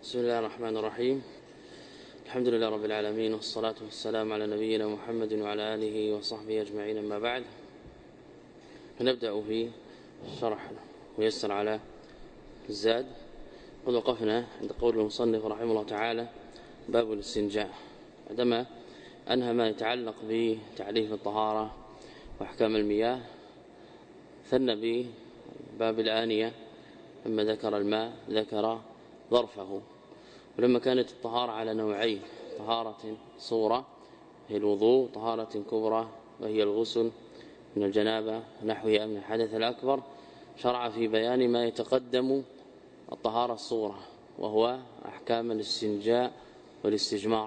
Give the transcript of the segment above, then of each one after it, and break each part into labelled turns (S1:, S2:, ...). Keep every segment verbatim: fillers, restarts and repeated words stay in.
S1: بسم الله الرحمن الرحيم. الحمد لله رب العالمين، والصلاة والسلام على نبينا محمد وعلى آله وصحبه أجمعين. أما بعد، فنبدأ في شرح ويسر على الزاد. قد وقفنا عند قول المصنف رحمه الله تعالى: باب الاستنجاء، عندما أنهى ما يتعلق بتعريف الطهارة وأحكام المياه، ثنى بباب الآنية. لما ذكر الماء ذكر ظرفه. ولما كانت الطهارة على نوعين: طهارة صورة هي الوضوء، طهارة كبرى وهي الغسل من الجنابة ونحوها من الحدث الأكبر، شرع في بيان ما يتقدم الطهارة الصورة، وهو أحكام الاستنجاء والاستجمار.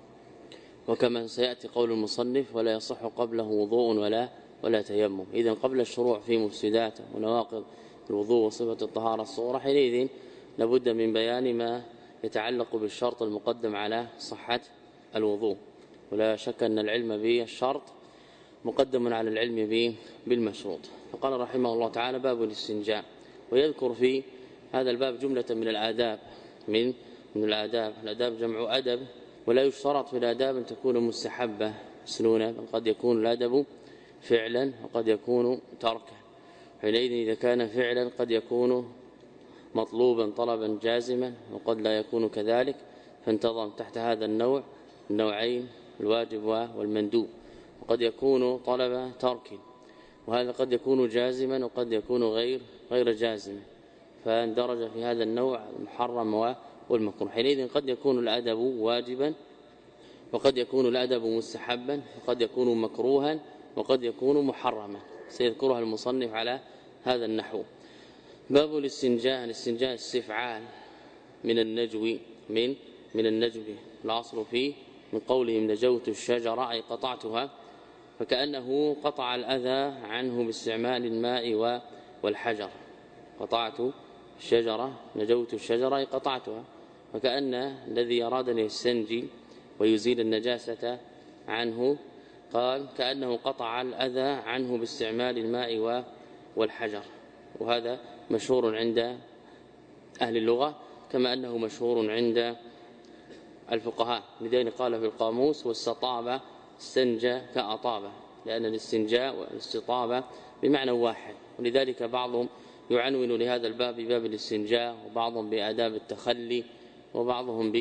S1: وكما سيأتي قول المصنف: ولا يصح قبله وضوء ولا ولا تيمم. إذن قبل الشروع في مفسدات ونواقض الوضوء وصفة الطهارة الصورة، حينئذ لابد من بيان ما يتعلق بالشرط المقدم على صحة الوضوء. ولا شك أن العلم بالشرط مقدم على العلم به بالمشروط. فقال رحمه الله تعالى: باب الاستنجاء. ويذكر في هذا الباب جملة من الآداب من من الآداب الآداب جمع أدب، ولا يشترط في الآداب أن تكون مستحبة سنونة، بل قد يكون الأدب فعلا وقد يكون تركا. حينئذ إذا كان فعلا قد يكون مطلوبا طلبا جازما، وقد لا يكون كذلك، فانتظم تحت هذا النوع النوعين: الواجب والمندوب. وقد يكون طلب ترك، وهذا قد يكون جازما وقد يكون غير غير جازما، فاندرج في هذا النوع المحرم والمكروه. حينئذ قد يكون الأدب واجبا، وقد يكون الأدب مستحبا، وقد يكون مكروها، وقد يكون محرما، سيذكرها المصنف على هذا النحو. باب الاستنجاء. الاستنجاء استفعال من النجو من من النجو الاصل فيه من قولهم: نجوت الشجرة، أي قطعتها، فكأنه قطع الأذى عنه باستعمال الماء والحجر. قطعت الشجرة، نجوت الشجرة، أي قطعتها، فكأن الذي أراد أن يستنجي ويزيل النجاسة عنه قال كأنه قطع الأذى عنه باستعمال الماء والحجر. وهذا مشهور عند أهل اللغة، كما أنه مشهور عند الفقهاء. لذلك قال في القاموس: واستطاب استنجى كأطابة، لأن الاستنجاء والاستطابة بمعنى واحد. ولذلك بعضهم يعنون لهذا الباب بباب الاستنجاء، وبعضهم بآداب التخلي، وبعضهم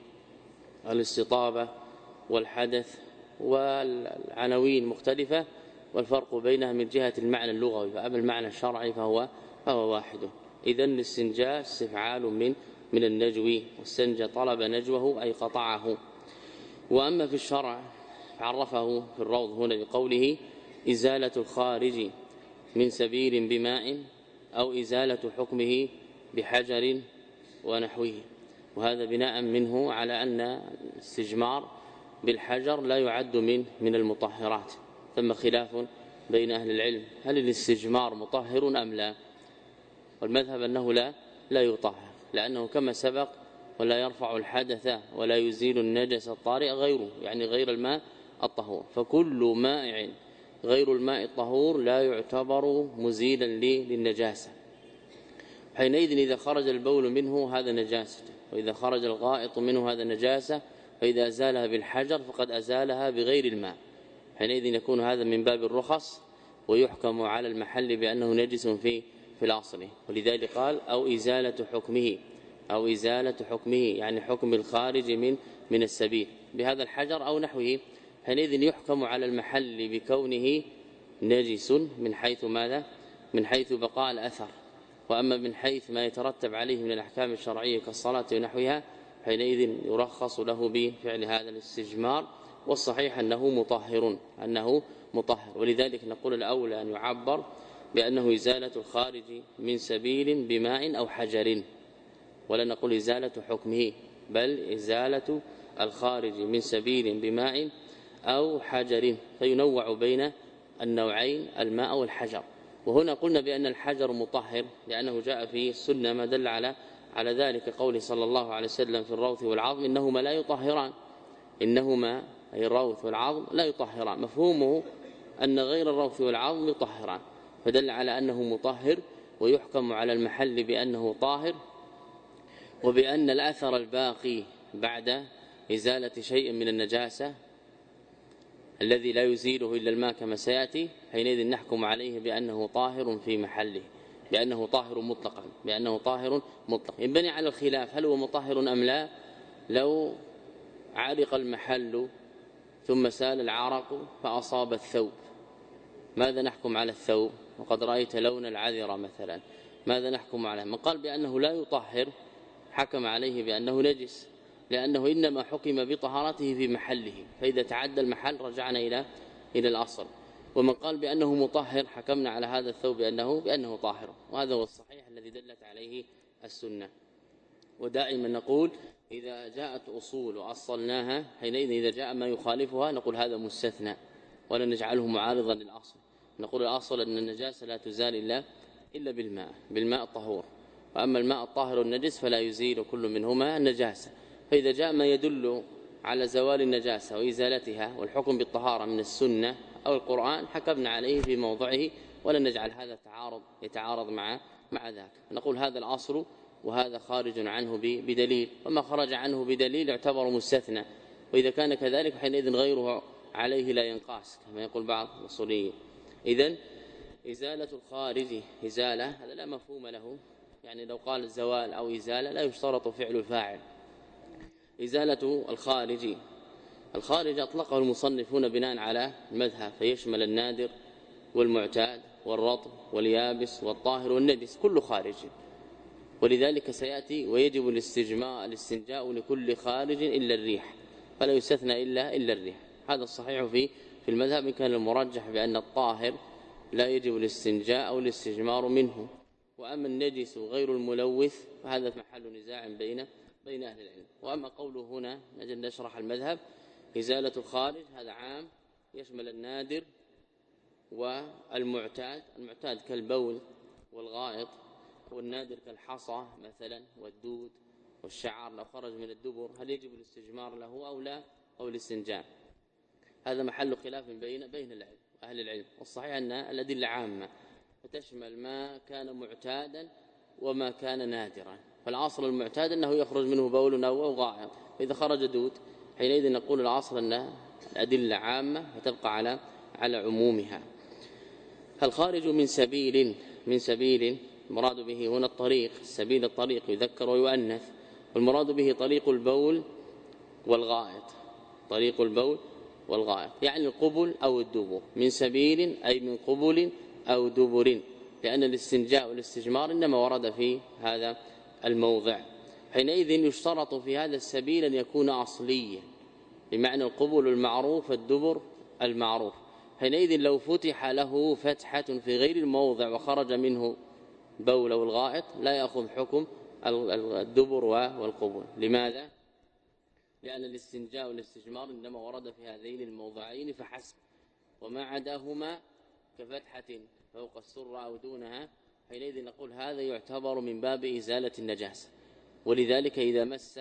S1: بالاستطابة والحدث، والعناوين مختلفة، والفرق بينها من جهة المعنى اللغوي. فأما المعنى الشرعي فهو فهو واحد. إذن الاستنجاء استفعال من من النجو، واستنجى طلب نجوه أي قطعه. وأما في الشرع عرفه في الروض هنا بقوله: إزالة الخارج من سبيل بماء، أو إزالة حكمه بحجر ونحوه. وهذا بناء منه على أن الاستجمار بالحجر لا يعد من من المطهرات. ثم خلاف بين أهل العلم: هل الاستجمار مطهر أم لا؟ والمذهب أنه لا لا يطهر، لأنه كما سبق: ولا يرفع الحدث ولا يزيل النجس الطارئ غيره، يعني غير الماء الطهور. فكل مائع غير الماء الطهور لا يعتبر مزيلا للنجاسة. حينئذ إذا خرج البول منه هذا نجاسة، وإذا خرج الغائط منه هذا نجاسة، فإذا أزالها بالحجر فقد أزالها بغير الماء. حينئذ يكون هذا من باب الرخص، ويحكم على المحل بأنه نجس في في الأصل. ولذلك قال: أو إزالة حكمه، أو إزالة حكمه يعني حكم الخارج من من السبيل بهذا الحجر أو نحوه. حينئذ يحكم على المحل بكونه نجس من حيث ماذا؟ من حيث بقاء الأثر. وأما من حيث ما يترتب عليه من الأحكام الشرعية كالصلاة ونحوها، حينئذ يرخص له بفعل هذا الاستجمار. والصحيح أنه مطهر أنه مطهر ولذلك نقول الأولى أن يعبر بأنه إزالة الخارج من سبيل بماء أو حجر، ولا نقول إزالة حكمه، بل إزالة الخارج من سبيل بماء أو حجر، فينوع بين النوعين الماء والحجر. وهنا قلنا بأن الحجر مطهر لأنه جاء في السنة ما دل على على ذلك، قوله صلى الله عليه وسلم في الروث والعظم: إنهما لا يطهران. إنهما أي الروث والعظم لا يطهران، مفهومه أن غير الروث والعظم يطهران، فدل على أنه مطهر، ويحكم على المحل بأنه طاهر. وبأن الأثر الباقي بعد إزالة شيء من النجاسة الذي لا يزيله إلا الماء كما سيأتي، حينئذ نحكم عليه بأنه طاهر في محله، بأنه طاهر مطلقا، بأنه طاهر مطلق. ينبني على الخلاف هل هو مطهر أم لا. لو عرق المحل ثم سال العرق فأصاب الثوب، ماذا نحكم على الثوب؟ وقد رأيت لون العذرة مثلا، ماذا نحكم عليه؟ من قال بأنه لا يطهر حكم عليه بأنه نجس، لأنه إنما حكم بطهارته في محله، فإذا تعدى المحل رجعنا إلى إلى الأصل. ومن قال بأنه مطهر حكمنا على هذا الثوب بأنه بأنه طاهر، وهذا هو الصحيح الذي دلت عليه السنة. ودائما نقول إذا جاءت أصول وأصلناها، حينئذ إذا جاء ما يخالفها نقول هذا مستثنى ولا نجعله معارضا للأصل. نقول الأصل أن النجاسة لا تزال إلا إلا بالماء، بالماء الطهور، وأما الماء الطاهر النجس فلا يزيل كل منهما النجاسة. فإذا جاء ما يدل على زوال النجاسة وإزالتها والحكم بالطهارة من السنة أو القرآن حكمنا عليه في موضعه، ولا نجعل هذا تعارض يتعارض مع مع ذاك. نقول هذا الأصل وهذا خارج عنه بدليل، وما خرج عنه بدليل يعتبر مستثنى، وإذا كان كذلك حينئذ غيره عليه لا ينقاس كما يقول بعض الأصوليين. إذن إزالة الخارج إزالة هذا لا مفهوم له، يعني لو قال الزوال أو إزالة لا يشترط فعل الفاعل. إزالة الخارج، الخارج أطلقه المصنفون بناء على المذهب، فيشمل النادر والمعتاد والرطب واليابس والطاهر والنجس، كل خارج. ولذلك سيأتي ويجب الاستجماع الاستنجاء لكل خارج إلا الريح، فلا يستثنى إلا إلا الريح. هذا الصحيح في في المذهب، كان المرجح بأن الطاهر لا يجب الاستنجاء أو الاستجمار منه، وأما النجس غير الملوث فهذا محل نزاع بين بين أهل العلم. وأما قوله هنا نجد نشرح المذهب إزالة الخارج هذا عام يشمل النادر والمعتاد، المعتاد كالبول والغائط، والنادر كالحصى مثلا والدود والشعر لو خرج من الدبر هل يجب الاستجمار له أو لا أو الاستنجاء. هذا محل خلاف بين بين العلم أهل العلم، والصحيح أن الأدلة عامة فتشمل ما كان معتادا وما كان نادرا. فالعصر المعتاد أنه يخرج منه بول أو غائط، فإذا خرج دود حينئذ نقول العصر أن الأدلة عامة وتبقى على على عمومها. فالخارج من سبيل من سبيل المراد به هنا الطريق، السبيل الطريق يذكر ويؤنث، والمراد به طريق البول والغائط، طريق البول والغائط يعني القبل أو الدبر. من سبيل أي من قبل أو دبر، لأن الاستنجاء والاستجمار إنما ورد في هذا الموضع. حينئذ يشترط في هذا السبيل أن يكون أصليا، بمعنى القبل المعروف الدبر المعروف. حينئذ لو فتح له فتحة في غير الموضع وخرج منه بول أو الغائط لا يأخذ حكم الدبر والقبل. لماذا؟ لأن الاستنجاء والاستجمار إنما ورد في هذين الموضعين فحسب، وما عداهما كفتحة فوق السرة أو دونها حينئذ نقول هذا يعتبر من باب إزالة النجاسة. ولذلك إذا مس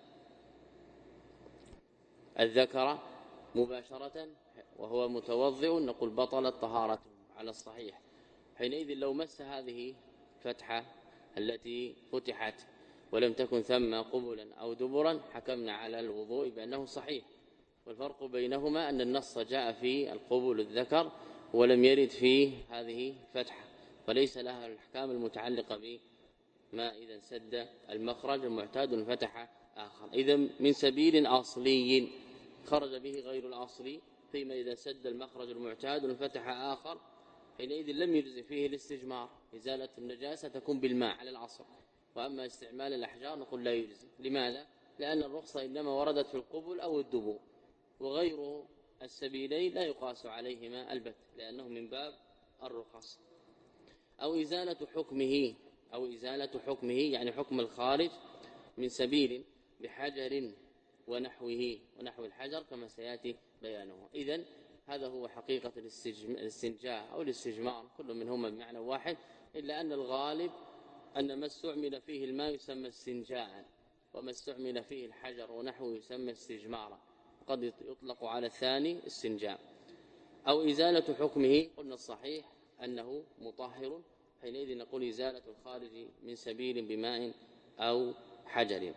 S1: الذكر مباشرة وهو متوضئ نقول بطلت طهارته على الصحيح. حينئذ لو مس هذه فتحة التي فتحت ولم تكن ثم قبلا أو دبرا حكمنا على الوضوء بأنه صحيح. والفرق بينهما أن النص جاء في القبول الذكر ولم يرد في هذه فتحة، فليس لها الأحكام المتعلقة بما إذا سد المخرج المعتاد فتح آخر. إذا من سبيل أصلي خرج به غير الأصلي، فيما إذا سد المخرج المعتاد فتح آخر حينئذ لم يجزي فيه الاستجمار، إزالة النجاسة تكون بالماء على العصر. وأما استعمال الأحجار نقول لا يجزي. لماذا؟ لأن الرخصة إنما وردت في القبل أو الدبور، وغير السبيلين لا يقاس عليهما البت لأنه من باب الرخص. أو إزالة حكمه، أو إزالة حكمه يعني حكم الخارج من سبيل بحجر ونحوه ونحو الحجر كما سيأتي بيانه. إذن هذا هو حقيقة الاستنجاء أو الاستجمار، كل منهما بمعنى واحد، إلا أن الغالب أن ما استعمل فيه الماء يسمى استنجاء، وما استعمل فيه الحجر ونحوه يسمى استجمارا، قد يطلق على الثاني استنجاء. أو إزالة حكمه قلنا الصحيح أنه مطهر، حينئذ نقول إزالة الخارج من سبيل بماء أو حجر.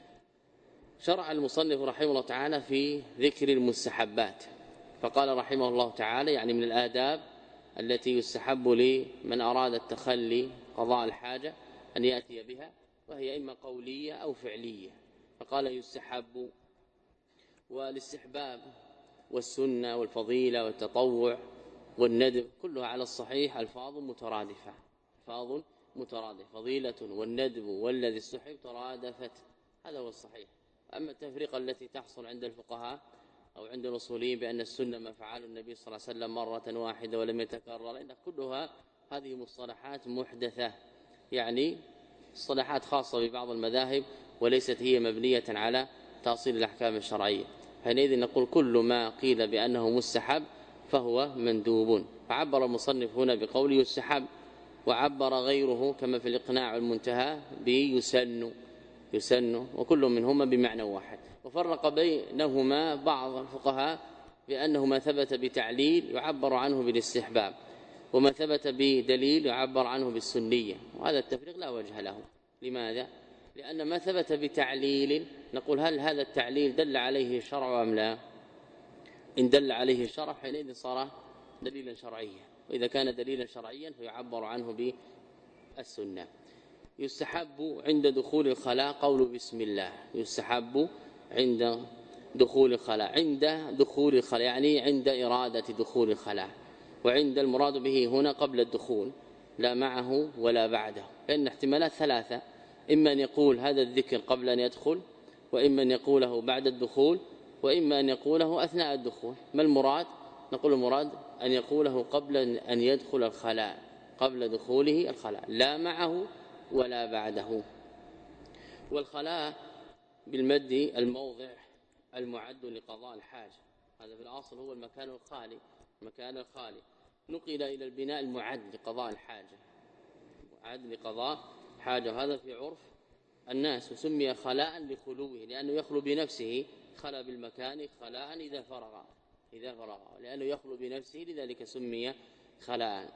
S1: شرع المصنف رحمه الله تعالى في ذكر المستحبات، فقال رحمه الله تعالى يعني من الآداب التي يستحب لمن أراد التخلي قضاء الحاجة أن يأتي بها، وهي إما قولية أو فعلية. فقال يستحب، والاستحباب والسنة والفضيلة والتطوع والندب كلها على الصحيح ألفاظ مترادفة، ألفاظ مترادفة، فضيلة والندب والذي استحب ترادفت، هذا هو الصحيح. أما التفرقة التي تحصل عند الفقهاء أو عند الأصوليين بأن السنة ما فعله النبي صلى الله عليه وسلم مرة واحدة ولم يتكرر، إن كلها هذه مصطلحات محدثة، يعني مصطلحات خاصة ببعض المذاهب وليست هي مبنية على تأصيل الأحكام الشرعية. حينئذ نقول كل ما قيل بأنه مستحب فهو مندوب. فعبر المصنف هنا بقول يستحب، وعبر غيره كما في الإقناع والمنتهى بيسن، يسن، وكل منهما بمعنى واحد. وفرق بينهما بعض الفقهاء بأنه ما ثبت بتعليل يعبر عنه بالاستحباب، وما ثبت بدليل يعبر عنه بالسنية، وهذا التفريق لا وجه له. لماذا؟ لأن ما ثبت بتعليل نقول هل هذا التعليل دل عليه الشرع أم لا؟ إن دل عليه الشرع حينئذ صار دليلا شرعيا، وإذا كان دليلا شرعيا فيعبر عنه بالسنة. يستحب عند دخول الخلاء قول بسم الله، يستحب عند دخول الخلاء، عند دخول الخلاء يعني عند إرادة دخول الخلاء، وعند المراد به هنا قبل الدخول لا معه ولا بعده، لأن احتمالات ثلاثة، إما أن يقول هذا الذكر قبل أن يدخل، وإما أن يقوله بعد الدخول، وإما أن يقوله أثناء الدخول. ما المراد؟ نقول المراد أن يقوله قبل أن يدخل الخلاء، قبل دخوله الخلاء، لا معه ولا بعده. والخلاء بالمد الموضع المعد لقضاء الحاجة، هذا في الأصل هو المكان الخالي، المكان الخالي نقل إلى البناء المعد لقضاء الحاجة، معد لقضاء حاجة، وهذا في عرف الناس، وسمي خلاء لخلوه لأنه يخلو بنفسه، خلا بالمكان خلاء إذا فرغ، إذا فرغ لأنه يخلو بنفسه لذلك سمي خلاء.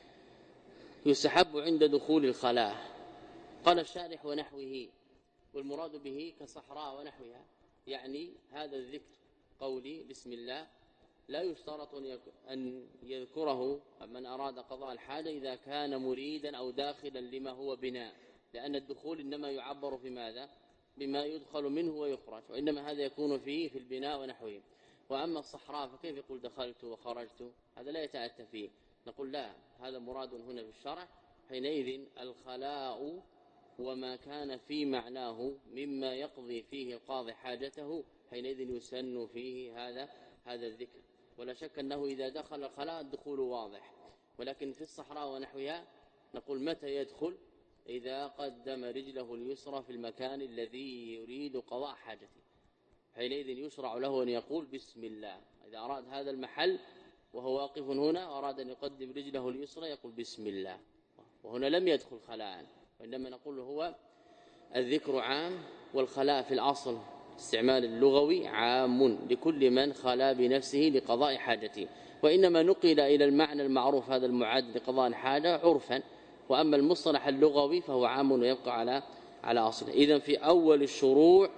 S1: يستحب عند دخول الخلاء. قال الشارح ونحوه، والمراد به كصحراء ونحوها، يعني هذا الذكر قولي بسم الله لا يشترط أن يذكره من أراد قضاء الحاجة إذا كان مريدا أو داخلا لما هو بناء، لأن الدخول إنما يعبر في ماذا؟ بما يدخل منه ويخرج، وإنما هذا يكون فيه في البناء ونحوه. وأما الصحراء فكيف يقول دخلت وخرجت؟ هذا لا يتأتى فيه. نقول لا، هذا مراد هنا في الشرع. حينئذ الخلاء وما كان في معناه مما يقضي فيه القاضي حاجته حينئذ يسن فيه هذا هذا الذكر، ولا شك أنه إذا دخل الخلاء الدخول واضح. ولكن في الصحراء ونحوها نقول متى يدخل؟ إذا قدم رجله اليسرى في المكان الذي يريد قضاء حاجته، حينئذ يشرع له أن يقول بسم الله. إذا أراد هذا المحل وهو واقف هنا وأراد أن يقدم رجله اليسرى يقول بسم الله، وهنا لم يدخل خلاء، وإنما نقول هو الذكر عام، والخلاء في الأصل استعمال اللغوي عام لكل من خلا بنفسه لقضاء حاجته، وإنما نقل إلى المعنى المعروف هذا المعد لقضاء الحاجة عرفا، وأما المصطلح اللغوي فهو عام ويبقى على على أصله. إذن في أول الشروع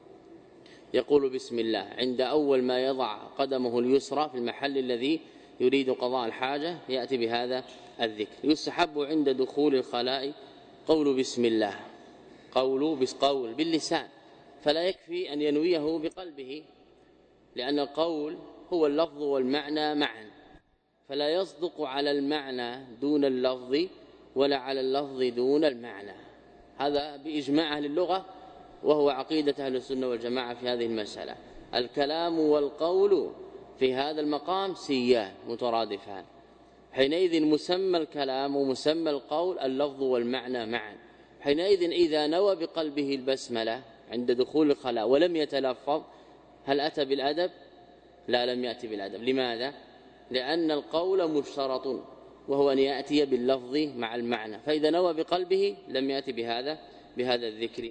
S1: يقول بسم الله عند أول ما يضع قدمه اليسرى في المحل الذي يريد قضاء الحاجة يأتي بهذا الذكر. يستحب عند دخول الخلاء قول بسم الله، قول بقول باللسان، فلا يكفي أن ينويه بقلبه، لأن القول هو اللفظ والمعنى معا، فلا يصدق على المعنى دون اللفظ ولا على اللفظ دون المعنى. هذا بإجماع أهل اللغة، وهو عقيدة أهل السنة والجماعة في هذه المسألة. الكلام والقول في هذا المقام سيان مترادفان، حينئذ مسمى الكلام ومسمى القول اللفظ والمعنى معا. حينئذ إذا نوى بقلبه البسملة عند دخول الخلاء ولم يتلفظ، هل أتى بالأدب؟ لا، لم يأتي بالأدب. لماذا؟ لأن القول مشترط، وهو أن يأتي باللفظ مع المعنى، فإذا نوى بقلبه لم يأتي بهذا بهذا الذكر.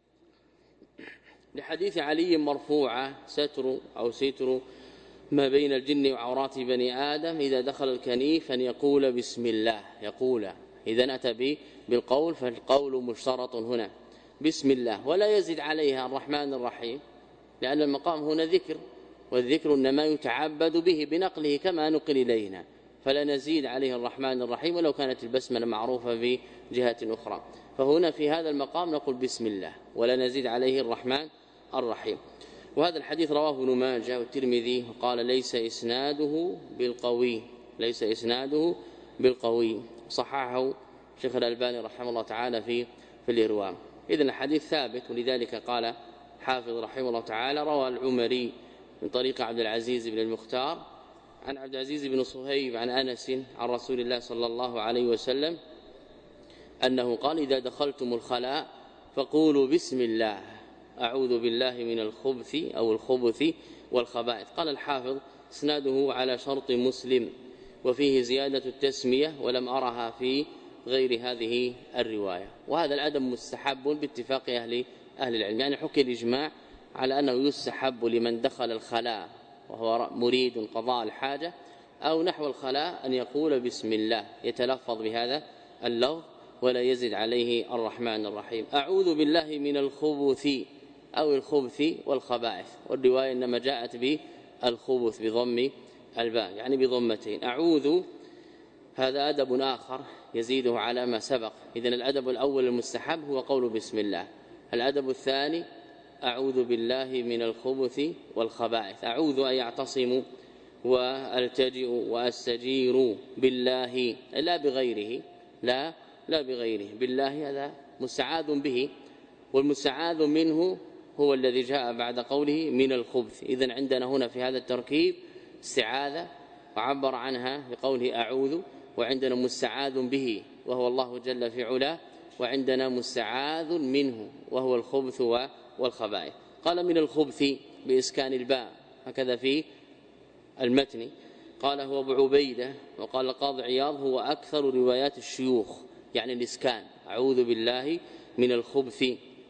S1: لحديث علي مرفوعة ستر أو ستر ما بين الجن وعورات بني آدم إذا دخل الكنيف أن يقول بسم الله، يقول إذا أتى به بالقول، فالقول مشترط هنا. بسم الله ولا يزد عليها الرحمن الرحيم، لأن المقام هنا ذكر، والذكر إنما يتعبد به بنقله كما نقل إلينا، فلا نزيد عليه الرحمن الرحيم ولو كانت البسملة معروفة في جهة أخرى. فهنا في هذا المقام نقول بسم الله ولا نزيد عليه الرحمن الرحيم. وهذا الحديث رواه ابن ماجه والترمذي وقال ليس إسناده بالقوي، ليس إسناده بالقوي، صححه شيخ الألباني رحمه الله تعالى في في الإرواء. إذن الحديث ثابت، ولذلك قال حافظ رحمه الله تعالى روى العمري من طريق عبد العزيز بن المختار عن عبد العزيز بن صهيب عن أنس عن رسول الله صلى الله عليه وسلم أنه قال إذا دخلتم الخلاء فقولوا بسم الله أعوذ بالله من الخبث أو الخبث والخبائث. قال الحافظ اسناده على شرط مسلم وفيه زيادة التسمية ولم أرها في غير هذه الرواية. وهذا الأدب مستحب باتفاق أهل أهل العلم، يعني حكي الإجماع على أنه يستحب لمن دخل الخلاء وهو مريد قضاء الحاجة أو نحو الخلاء أن يقول بسم الله، يتلفظ بهذا اللفظ ولا يزد عليه الرحمن الرحيم. أعوذ بالله من الخبث أو الخبث والخبائث، والرواية إنما جاءت بالخبث بضم الباء يعني بضمتين. أعوذ هذا أدب آخر يزيده على ما سبق. إذن الأدب الأول المستحب هو قول بسم الله. الأدب الثاني أعوذ بالله من الخبث والخبائث. أعوذ أن يعتصم والتجئ واستجير بالله لا بغيره، لا لا بغيره، بالله هذا مستعاذ به، والمستعاذ منه هو الذي جاء بعد قوله من الخبث. إذن عندنا هنا في هذا التركيب استعاذة وعبر عنها بقوله أعوذ، وعندنا مستعاذ به وهو الله جل في علاه، وعندنا مستعاذ منه وهو الخبث والخبائث. قال من الخبث بإسكان الباء هكذا في المتن. قال هو ابو عبيده، وقال القاضي عياض هو أكثر روايات الشيوخ يعني الإسكان، أعوذ بالله من الخبث.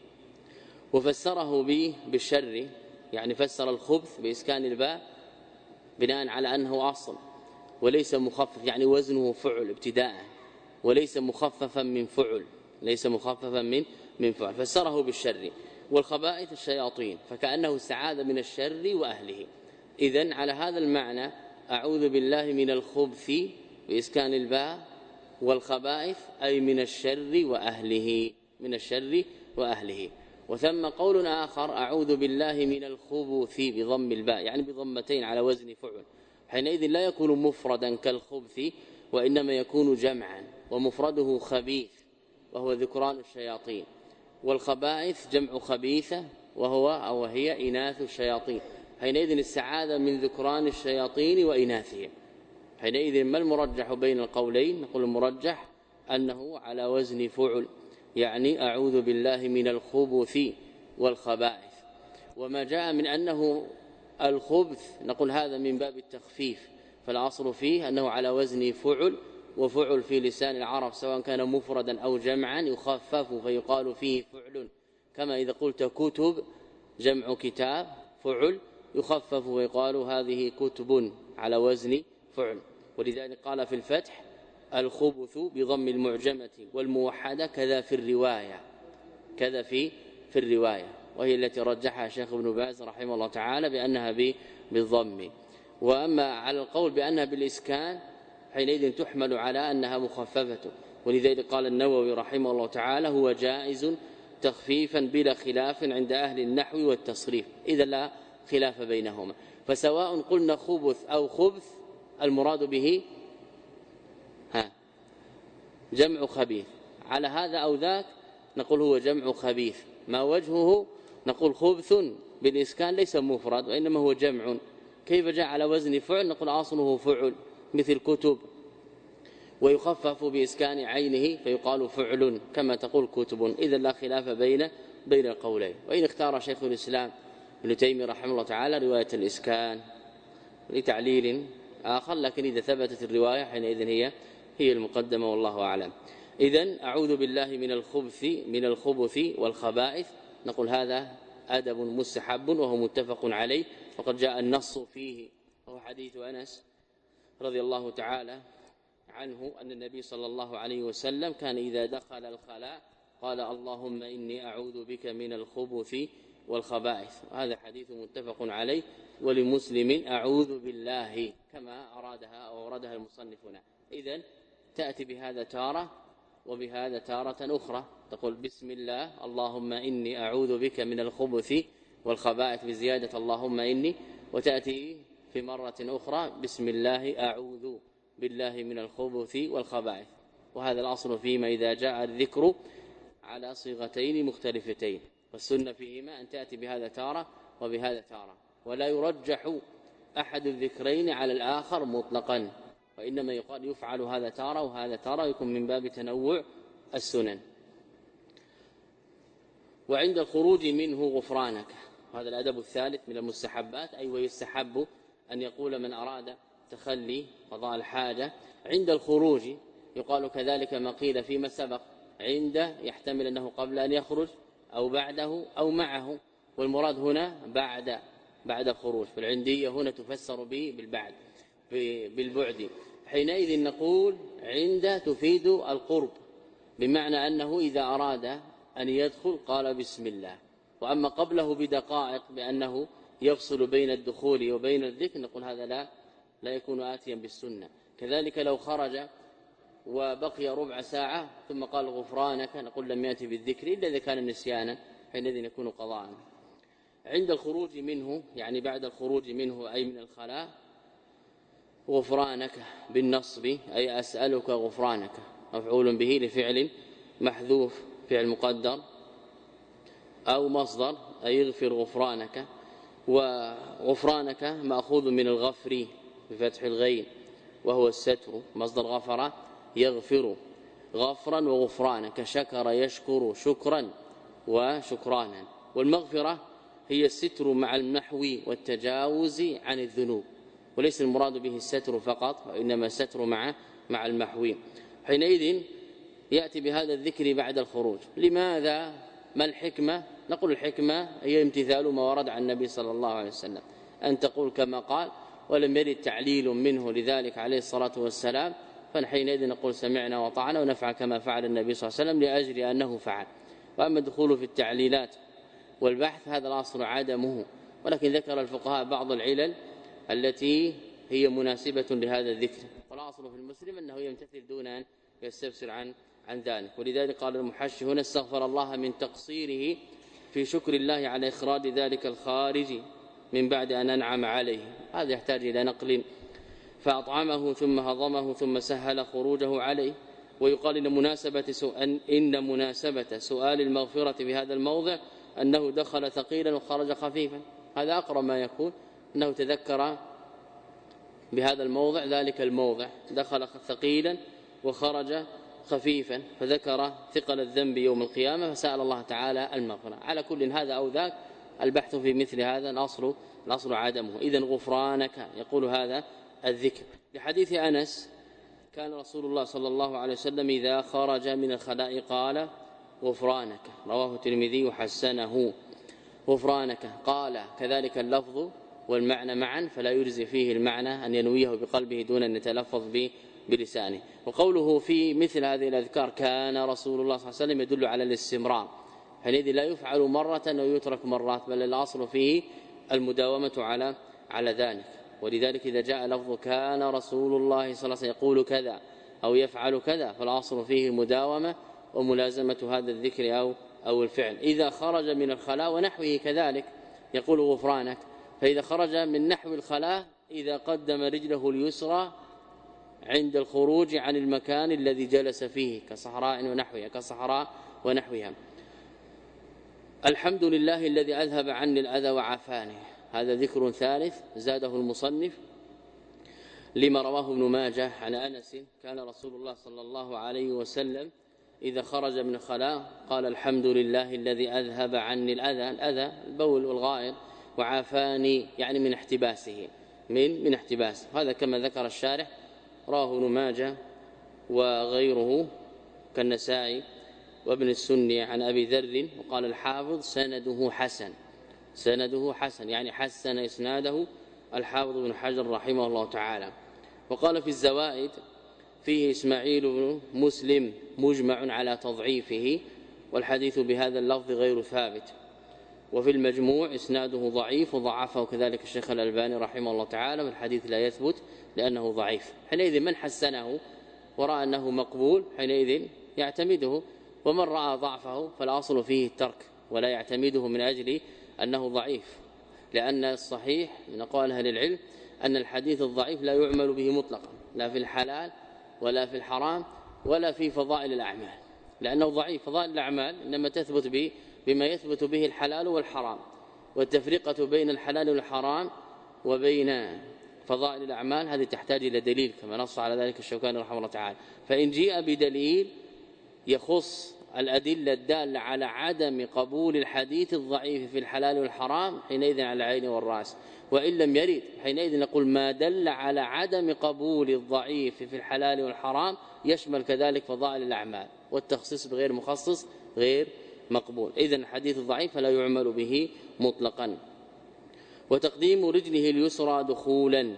S1: وفسره به بالشر، يعني فسر الخبث بإسكان الباء بناء على أنه أصل وليس مخفف، يعني وزنه فعل ابتداء وليس مخففا من فعل، ليس مخففا من من فعل، فسره بالشر. والخبائث الشياطين، فكأنه استعاذ من الشر وأهله. إذن على هذا المعنى أعوذ بالله من الخبث بإسكان الباء والخبائث أي من الشر وأهله، من الشر وأهله. وثم قول آخر أعوذ بالله من الخبث بضم الباء يعني بضمتين على وزن فعل، حينئذ لا يكون مفردا كالخبث وإنما يكون جمعا، ومفرده خبيث وهو ذكران الشياطين، والخبائث جمع خبيثة وهو أو هي إناث الشياطين. حينئذ استعاذ من ذكران الشياطين وإناثهم. حينئذ ما المرجح بين القولين؟ نقول المرجح أنه على وزن فعل، يعني أعوذ بالله من الخبث والخبائث. وما جاء من أنه الخبث نقول هذا من باب التخفيف، فالأصل فيه أنه على وزن فعل، وفعل في لسان العرب سواء كان مفردا أو جمعا يخفف فيقال فيه فعل، كما إذا قلت كتب جمع كتاب فعل يخفف ويقال هذه كتب على وزن فعل. ولذلك قال في الفتح الخبث بضم المعجمة والموحدة كذا في الرواية، كذا في في الرواية، وهي التي رجحها الشيخ ابن باز رحمه الله تعالى بأنها بالضم. وأما على القول بأنها بالإسكان حينئذ تحمل على أنها مخففة، ولذلك قال النووي رحمه الله تعالى هو جائز تخفيفا بلا خلاف عند أهل النحو والتصريف، إذا لا خلاف بينهما. فسواء قلنا خبث أو خبث المراد به ها جمع خبيث، على هذا أو ذاك نقول هو جمع خبيث. ما وجهه؟ نقول خبث بالإسكان ليس مفرد وإنما هو جمع. كيف جاء على وزن فعل؟ نقول أصله فعل مثل كتب، ويخفف بإسكان عينه فيقال فعل كما تقول كتب. إذا لا خلاف بين بين القولين. وإن اختار شيخ الإسلام ابن تيمية رحمه الله تعالى رواية الإسكان لتعليل آخر، لكن إذا ثبتت الرواية حينئذ هي هي المقدمة والله أعلم. إذن أعوذ بالله من الخبث من الخبث والخبائث، نقول هذا أدب مستحب وهو متفق عليه، وقد جاء النص فيه وهو حديث أنس رضي الله تعالى عنه أن النبي صلى الله عليه وسلم كان إذا دخل الخلاء قال اللهم إني أعوذ بك من الخبث والخبائث. هذا حديث متفق عليه. ولمسلم أعوذ بالله كما أرادها أو أوردها المصنف هنا. إذن تأتي بهذا تارة وبهذا تارة أخرى، تقول بسم الله اللهم إني أعوذ بك من الخبث والخبائث بزيادة اللهم إني، وتأتي في مرة أخرى بسم الله أعوذ بالله من الخبث والخبائث. وهذا الأصل فيما إذا جاء الذكر على صيغتين مختلفتين، والسنة فيهما أن تأتي بهذا تارة وبهذا تارة، ولا يرجح أحد الذكرين على الآخر مطلقا، وإنما يقال يفعل هذا تارة وهذا تارة، يكون من باب تنوع السنن. وعند الخروج منه غفرانك، هذا الأدب الثالث من المستحبات، أي ويستحب أن يقول من أراد تخلي قضاء الحاجة عند الخروج. يقال كذلك ما قيل فيما سبق، عند يحتمل أنه قبل أن يخرج أو بعده أو معه، والمراد هنا بعد بعد الخروج. فالعندية هنا تفسر به بالبعد بالبعد. حينئذ نقول عند تفيد القرب، بمعنى أنه إذا أراد أن يدخل قال بسم الله، وأما قبله بدقائق بأنه يفصل بين الدخول وبين الذكر نقول هذا لا لا يكون آتيا بالسنة. كذلك لو خرج وبقي ربع ساعة ثم قال غفرانك نقول لم يأتي بالذكر إلا إذا كان نسيانا، حينئذ يكون قضاء. عند الخروج منه يعني بعد الخروج منه أي من الخلاء غفرانك بالنصب، أي أسألك غفرانك، مفعول به لفعل محذوف، فعل مقدر أو مصدر، أي يغفر غفرانك. وغفرانك مأخوذ من الغفر بفتح الغين وهو الستر، مصدر غفر يغفر غفرا وغفرانا، كشكر يشكر شكرا وشكرانا. والمغفرة هي الستر مع المحو والتجاوز عن الذنوب، وليس المراد به الستر فقط، وإنما الستر مع مع المحو. حينئذ يأتي بهذا الذكر بعد الخروج. لماذا؟ ما الحكمة؟ نقول الحكمة هي امتثال ما ورد عن النبي صلى الله عليه وسلم، أن تقول كما قال، ولم يرد تعليل منه لذلك عليه الصلاة والسلام، فحينئذ نقول سمعنا وطعنا ونفعل كما فعل النبي صلى الله عليه وسلم لأجل أنه فعل. وأما الدخول في التعليلات والبحث هذا الأصل عدمه، ولكن ذكر الفقهاء بعض العلل التي هي مناسبة لهذا الذكر، والأصل في المسلم أنه يمتثل دون أن يستفسر عن عن ذلك. ولذلك قال المحشي هنا استغفر الله من تقصيره في شكر الله على إخراج ذلك الخارج من بعد أن أنعم عليه. هذا يحتاج إلى نقل، فأطعمه ثم هضمه ثم سهل خروجه عليه. ويقال إن مناسبة سؤال إن مناسبة سؤال المغفرة في هذا الموضع أنه دخل ثقيلا وخرج خفيفا، هذا أقرب ما يكون، أنه تذكر بهذا الموضع ذلك الموضع، دخل ثقيلا وخرج خفيفا، فذكر ثقل الذنب يوم القيامة فسأل الله تعالى المغفرة. على كل هذا أو ذاك البحث في مثل هذا الأصل الأصل عدمه. إذن غفرانك يقول هذا الذكر. لحديث أنس كان رسول الله صلى الله عليه وسلم إذا خرج من الخلاء قال غفرانك، رواه الترمذي وحسنه. غفرانك قال كذلك اللفظ والمعنى معا، فلا يجزي فيه المعنى أن ينويه بقلبه دون أن يتلفظ به بلسانه. وقوله في مثل هذه الأذكار كان رسول الله صلى الله عليه وسلم يدل على الاستمرار، حينئذ لا يفعل مرة ويترك مرات، بل الأصل فيه المداومة على على ذلك. ولذلك إذا جاء لفظ كان رسول الله صلى الله عليه وسلم يقول كذا أو يفعل كذا فالأصل فيه المداومة وملازمة هذا الذكر أو أو الفعل. إذا خرج من الخلاء ونحوه كذلك يقول غفرانك، فإذا خرج من نحو الخلاء إذا قدم رجله اليسرى عند الخروج عن المكان الذي جلس فيه كصحراء ونحوها كصحراء ونحوها. الحمد لله الذي أذهب عني الأذى وعافاني، هذا ذكر ثالث زاده المصنف لما رواه ابن ماجه عن أنس كان رسول الله صلى الله عليه وسلم إذا خرج من الخلاء قال الحمد لله الذي أذهب عني الأذى، الأذى البول والغائط، وعافاني يعني من احتباسه من من احتباسه. هذا كما ذكر الشارح رواه ابن ماجه وغيره كالنسائي وابن السني عن أبي ذر. وقال الحافظ سنده حسن، سنده حسن يعني حسن إسناده الحافظ بن حجر رحمه الله تعالى. وقال في الزوائد فيه إسماعيل بن مسلم مجمع على تضعيفه، والحديث بهذا اللفظ غير ثابت. وفي المجموع اسناده ضعيف وضعفه كذلك الشيخ الألباني رحمه الله تعالى، والحديث لا يثبت لأنه ضعيف. حينئذ من حسنه ورأى أنه مقبول حينئذ يعتمده، ومن رأى ضعفه فالأصل فيه الترك ولا يعتمده من أجل أنه ضعيف، لأن الصحيح من أقوال أهل العلم أن الحديث الضعيف لا يعمل به مطلقا، لا في الحلال ولا في الحرام ولا في فضائل الأعمال، لأنه ضعيف. فضائل الأعمال إنما تثبت به بما يثبت به الحلال والحرام، والتفرقة بين الحلال والحرام وبين فضائل الأعمال هذه تحتاج إلى دليل كما نص على ذلك الشوكاني رحمه الله تعالى. فإن جيء بدليل يخص الأدلة الدالة على عدم قبول الحديث الضعيف في الحلال والحرام حينئذ على العين والرأس، وإن لم يرد حينئذ نقول ما دل على عدم قبول الضعيف في الحلال والحرام يشمل كذلك فضائل الأعمال، والتخصيص بغير مخصص غير مقبول. إذن الحديث الضعيف لا يعمل به مطلقا. وتقديم رجله اليسرى دخولا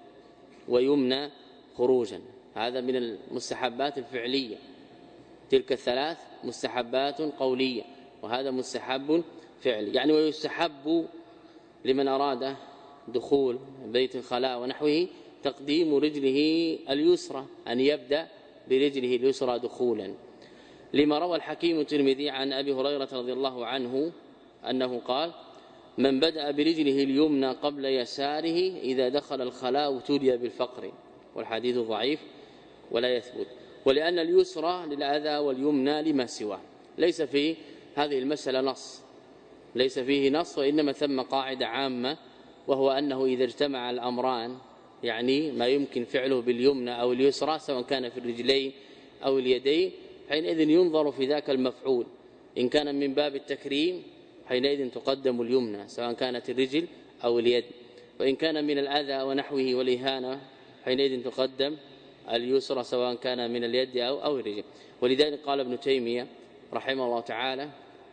S1: ويمنى خروجا، هذا من المستحبات الفعلية. تلك الثلاث مستحبات قولية وهذا مستحب فعلي، يعني ويستحب لمن أراد دخول بيت الخلاء ونحوه تقديم رجله اليسرى، أن يبدأ برجله اليسرى دخولا، لما روى الحكيم الترمذي عن أبي هريرة رضي الله عنه أنه قال: من بدأ برجله اليمنى قبل يساره إذا دخل الخلاء ابتلي بالفقر. والحديث ضعيف ولا يثبت، ولأن اليسرى للأذى واليمنى لما سواه. ليس في هذه المسألة نص، ليس فيه نص، وإنما ثم قاعدة عامة، وهو أنه إذا اجتمع الأمران يعني ما يمكن فعله باليمنى أو اليسرى سواء كان في الرجلين أو اليدين حينئذ ينظر في ذاك المفعول، إن كان من باب التكريم حينئذ تقدم اليمنى سواء كانت الرجل أو اليد، وإن كان من الأذى ونحوه والإهانة حينئذ تقدم اليسرى سواء كان من اليد أو أو الرجل. ولذلك قال ابن تيمية رحمه الله تعالى: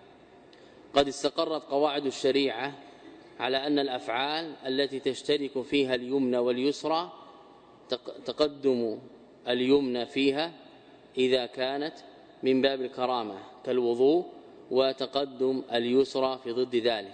S1: قد استقرت قواعد الشريعة على أن الأفعال التي تشترك فيها اليمنى واليسرى تقدم اليمنى فيها إذا كانت من باب الكرامة كالوضوء، وتقدم اليسرى في ضد ذلك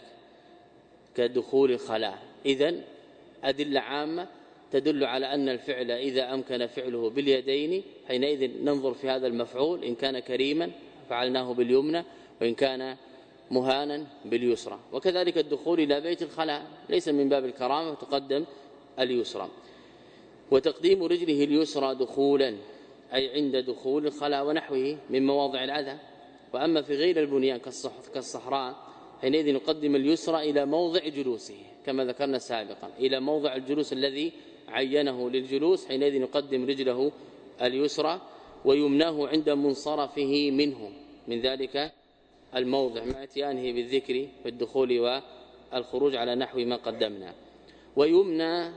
S1: كدخول الخلاء. إذن أدلة عامة تدل على أن الفعل إذا أمكن فعله باليدين حينئذ ننظر في هذا المفعول، إن كان كريما فعلناه باليمنى، وإن كان مهانا باليسرى. وكذلك الدخول إلى بيت الخلاء ليس من باب الكرامة وتقدم اليسرى. وتقديم رجله اليسرى دخولا أي عند دخول الخلاء ونحوه من مواضع الأذى. وأما في غير البنيان كالصحراء حينئذ نقدم اليسرى إلى موضع جلوسه كما ذكرنا سابقا، إلى موضع الجلوس الذي عينه للجلوس حينئذ نقدم رجله اليسرى، ويمناه عند منصرفه منه من ذلك الموضع مع اتيانه بالذكر في الدخول والخروج على نحو ما قدمنا. ويمنى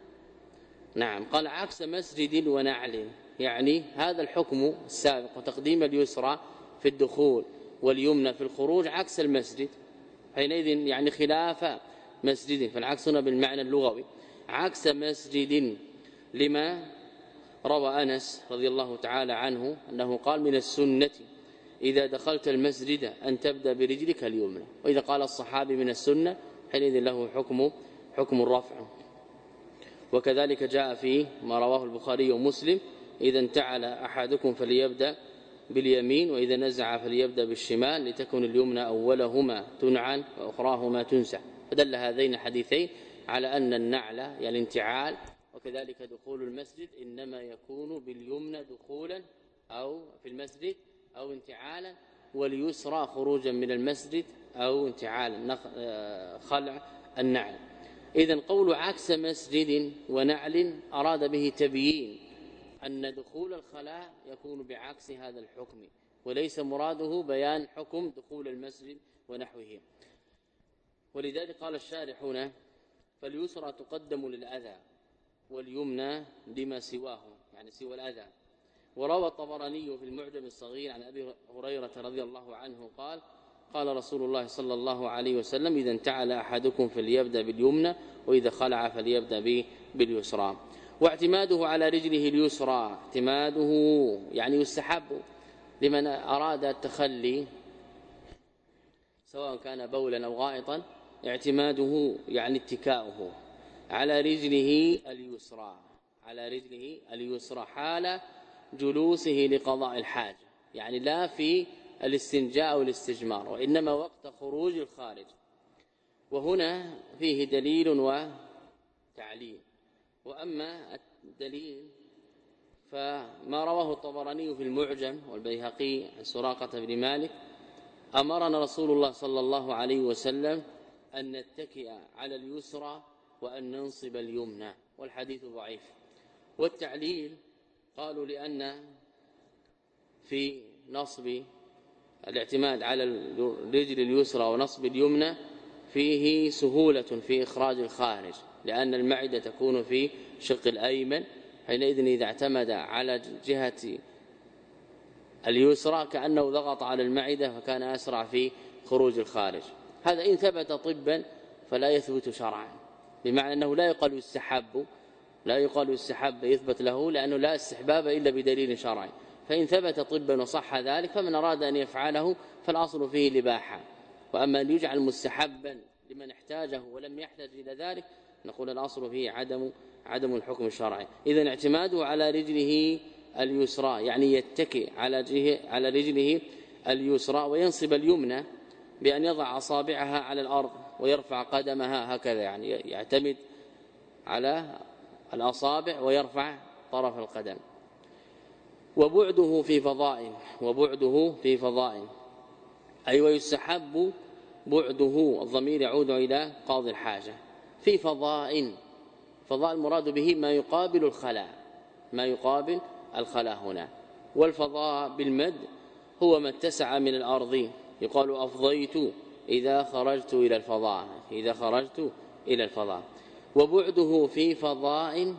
S1: نعم قال عكس مسجد ونعل، يعني هذا الحكم السابق وتقديم اليسرى في الدخول واليمنى في الخروج عكس المسجد حينئذ يعني خلاف مسجد، فالعكس هنا بالمعنى اللغوي عكس مسجد، لما روى أنس رضي الله تعالى عنه أنه قال: من السنة إذا دخلت المسجد أن تبدأ برجلك اليمنى. وإذا قال الصحابي من السنة حينئذ له حكم حكم الرفع. وكذلك جاء فيه ما رواه البخاري ومسلم: إذا انتعل أحدكم فليبدأ باليمين، وإذا نزع فليبدأ بالشمال، لتكن اليمنى أولهما تنعل وأخراهما تنسع. فدل هذين الحديثين على أن النعل يعني الانتعال وكذلك دخول المسجد إنما يكون باليمنى دخولا أو في المسجد أو انتعالا، واليسرى خروجا من المسجد أو انتعالا خلع النعل. إذن قول عكس مسجد ونعل أراد به تبيين أن دخول الخلاء يكون بعكس هذا الحكم، وليس مراده بيان حكم دخول المسجد ونحوه. ولذلك قال الشارحون: فاليسرى تقدم للأذى واليمنى لما سواه يعني سوى الأذى. وروى الطبراني في المعجم الصغير عن أبي هريرة رضي الله عنه قال: قال رسول الله صلى الله عليه وسلم: إذا انتعل أحدكم فليبدأ باليمنى، وإذا خلع فليبدأ باليسرى. واعتماده على رجله اليسرى اعتماده يعني يستحب لمن أراد التخلي سواء كان بولا أو غائطا اعتماده يعني اتكاؤه على رجله اليسرى على رجله اليسرى حال جلوسه لقضاء الحاجة، يعني لا في الاستنجاء والاستجمار، وإنما وقت خروج الخارج. وهنا فيه دليل وتعليل. وأما الدليل فما رواه الطبراني في المعجم والبيهقي عن سراقة بن مالك: أمرنا رسول الله صلى الله عليه وسلم أن نتكئ على اليسرى وأن ننصب اليمنى، والحديث ضعيف. والتعليل قالوا لأن في نصب الاعتماد على الرجل اليسرى ونصب اليمنى فيه سهولة في إخراج الخارج، لأن المعدة تكون في شق الأيمن، حينئذ إذا اعتمد على جهة اليسرى كأنه ضغط على المعدة فكان أسرع في خروج الخارج. هذا إن ثبت طبا فلا يثبت شرعا، بمعنى أنه لا يقال يستحب لا يقال يستحب يثبت له، لأنه لا استحباب إلا بدليل شرعي. فإن ثبت طبا وصح ذلك فمن أراد أن يفعله فالأصل فيه الإباحة. وأما أن يجعل مستحبا لمن احتاجه ولم يحتاج إلى ذلك نقول الأصل فيه عدم عدم الحكم الشرعي. إذن اعتماده على رجله اليسرى يعني يتكئ على جهه على رجله اليسرى وينصب اليمنى بأن يضع أصابعها على الأرض ويرفع قدمها هكذا، يعني يعتمد على الأصابع ويرفع طرف القدم. وبعده في فضاء وبعده في فضاء أي ويستحب بعده، الضمير يعود إلى قاضي الحاجة. في فضاء، فضاء المراد به ما يقابل الخلاء ما يقابل الخلاء هنا. والفضاء بالمد هو ما اتسع من الأرض، يقال أفضيت إذا خرجت إلى الفضاء إذا خرجت إلى الفضاء. وبعده في فضاء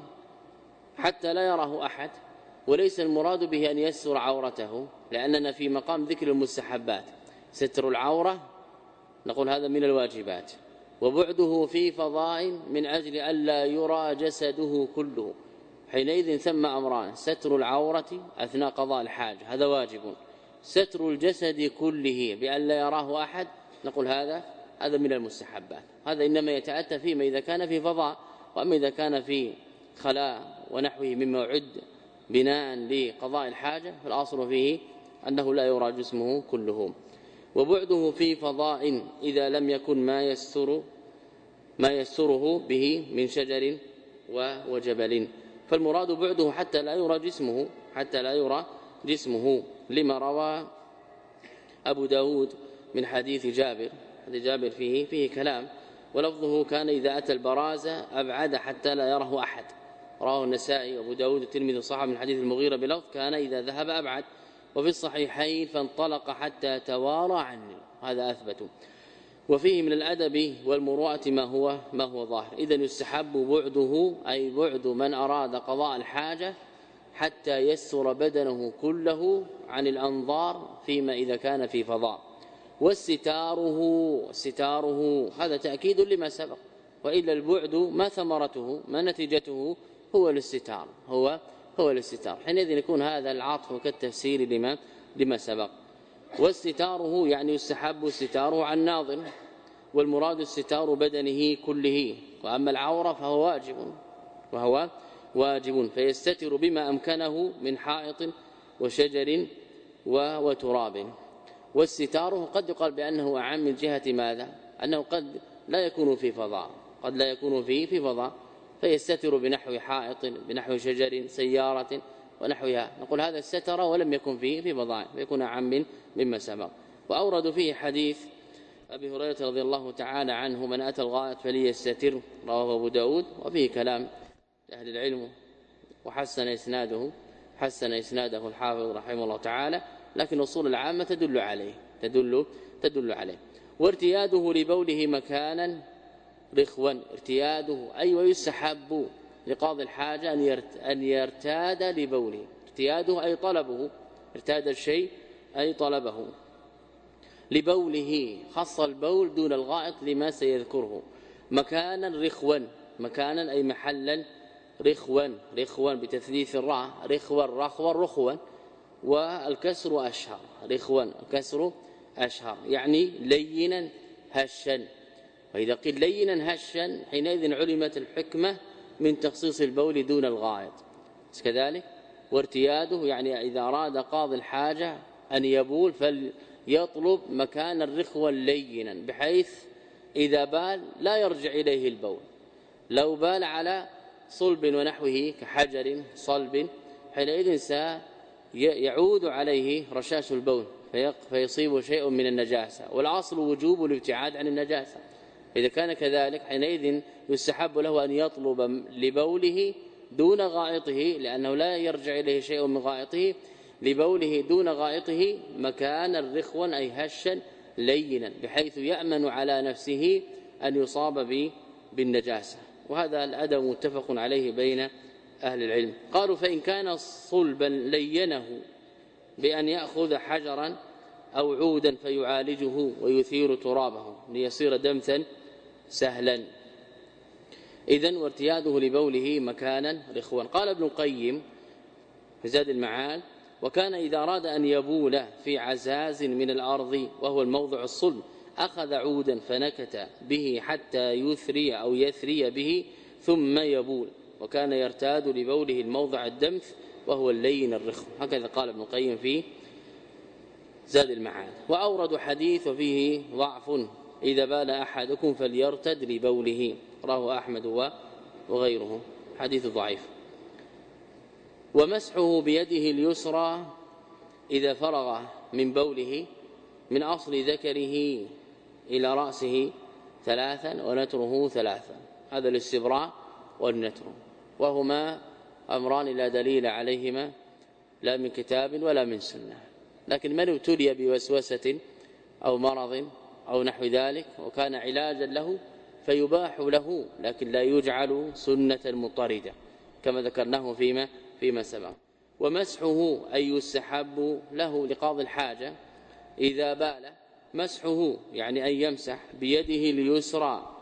S1: حتى لا يراه أحد، وليس المراد به أن يستر عورته، لأننا في مقام ذكر المستحبات. ستر العورة نقول هذا من الواجبات. وبعده في فضاء من أجل ألا يرى جسده كله، حينئذ ثم أمران: ستر العورة أثناء قضاء الحاجة هذا واجب، ستر الجسد كله بأن لا يراه أحد نقول هذا هذا من المستحبات. هذا إنما يتأتى فيما إذا كان في فضاء، وأما إذا كان في خلاء ونحوه مما يعد بناء لقضاء الحاجة فالأصل فيه أنه لا يرى جسمه كله. وبعده في فضاء إذا لم يكن ما يستر ما يستره به من شجر وجبل، فالمراد بعده حتى لا يرى جسمه حتى لا يرى جسمه لما روى أبو داود من حديث جابر. حديث جابر فيه فيه كلام، ولفظه: كان إذا أتى البرازة أبعد حتى لا يره أحد. رواه النسائي وأبو داود الترمذي وصححه من حديث المغيرة بلفظ: كان إذا ذهب أبعد. وفي الصحيحين: فانطلق حتى توارى عني. هذا أثبت. وفيه من الأدب والمروءة ما هو ما هو ظاهر. إذن يستحب بعده أي بعد من أراد قضاء الحاجة حتى يستر بدنه كله عن الأنظار فيما إذا كان في فضاء. والستاره ستاره هذا تأكيد لما سبق، وإلا البعد ما ثمرته ما نتيجته هو الاستتار هو هو الاستتار حينئذ يكون هذا العطف كالتفسير لما لما سبق. واستتاره يعني يستحب استتاره عن ناظر، والمراد استتار بدنه كله. وأما العورة فهو واجب وهو واجب فيستتر بما أمكنه من حائط وشجر وتراب. والستار قد يقال بأنه أعم من جهة ماذا؟ أنه قد لا يكون في فضاء قد لا يكون فيه في فضاء فيستتر بنحو حائط بنحو شجر سيارة ونحوها، نقول هذا الستر ولم يكن فيه في فضاء فيكون أعم مما سبق. وأورد فيه حديث أبي هريرة رضي الله تعالى عنه: من أتى الغائط فليستتر، رواه أبو داود. وفيه كلام أهل العلم وحسن إسناده حسن إسناده الحافظ رحمه الله تعالى، لكن أصول العامة تدل عليه تدل تدل عليه. وارتياده لبوله مكانا رخوا، ارتياده أي ويستحب لقاضي الحاجة أن يرتاد لبوله. ارتياده أي طلبه، ارتاد الشيء أي طلبه. لبوله خص البول دون الغائط لما سيذكره. مكانا رخوا، مكانا أي محلا رخوا رخوا بتثليث الراء، رخوا رخوا رخوا، والكسر أشهر. رخوا الكسر أشهر، يعني لينا هشا. وإذا قيل لينا هشا حينئذ علمت الحكمة من تخصيص البول دون الغائط كذلك. وارتياده يعني إذا أراد قاضي الحاجة أن يبول فليطلب مكانا رخوا لينا بحيث إذا بال لا يرجع إليه البول. لو بال على صلب ونحوه كحجر صلب حينئذ سيعود عليه رشاش البول فيصيب شيء من النجاسة، والأصل وجوب الابتعاد عن النجاسة. إذا كان كذلك حينئذ يستحب له أن يطلب لبوله دون غائطه، لأنه لا يرجع إليه شيء من غائطه، لبوله دون غائطه مكانا رخوا أي هشا لينا بحيث يأمن على نفسه أن يصاب بالنجاسة. وهذا الأدب متفق عليه بين أهل العلم. قالوا فإن كان صلبا لينه بأن يأخذ حجرا أو عودا فيعالجه ويثير ترابه ليصير دمثا سهلا، إذن وارتياده لبوله مكانا رخوا. قال ابن القيم في زاد المعاد وكان إذا أراد أن يبول في عزاز من الأرض وهو الموضع الصلب أخذ عودا فنكت به حتى يثري أو يثري به ثم يبول، وكان يرتاد لبوله الموضع الدمث وهو اللين الرخو. هكذا قال ابن القيم في زاد المعاد. وأورد حديث وفيه ضعف إذا بال أحدكم فليرتد لبوله، رواه أحمد وغيره، حديث ضعيف. ومسحه بيده اليسرى إذا فرغ من بوله من أصل ذكره إلى رأسه ثلاثا ونتره ثلاثا، هذا الاستبراء والنتر، وهما أمران لا دليل عليهما لا من كتاب ولا من سنة. لكن من ابتلي بوسوسة أو مرض أو نحو ذلك وكان علاجا له فيباح له، لكن لا يجعل سنة مضطردة كما ذكرناه فيما فيما سبق. ومسحه أي يستحب له لقاضي الحاجة إذا بال، مسحه يعني أن يمسح بيده اليسرى.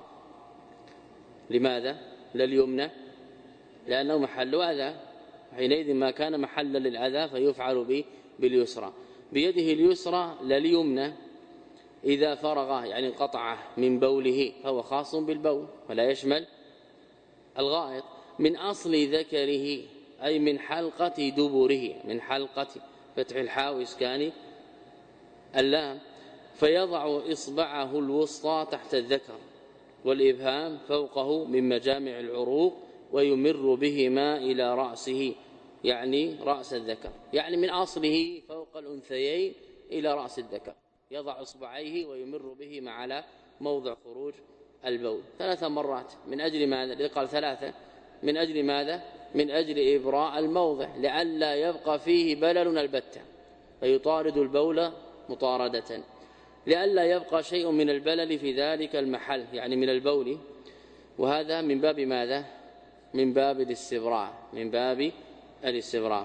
S1: لماذا لا اليمنى؟ لأنه محل أذى، حينئذ ما كان محلا للأذى فيفعل به باليسرى. بيده اليسرى لا اليمنى. إذا فرغ يعني انقطع من بوله فهو خاص بالبول ولا يشمل الغائط. من أصل ذكره أي من حلقة دبره، من حلقة فتح الحاء وإسكان اللام. فيضع إصبعه الوسطى تحت الذكر والإبهام فوقه من مجامع العروق ويمر بهما إلى رأسه، يعني رأس الذكر، يعني من أصله فوق الأنثيين إلى رأس الذكر، يضع إصبعيه ويمر بهما على موضع خروج البول ثلاث مرات. من أجل ماذا؟ قال ثلاثة من أجل ماذا؟ من أجل إبراء الموضع لئلا يبقى فيه بلل البتة فيطارد البول مطاردة، لئلا يبقى شيء من البلل في ذلك المحل يعني من البول. وهذا من باب ماذا؟ من باب الاستبراء، من باب الاستبراء.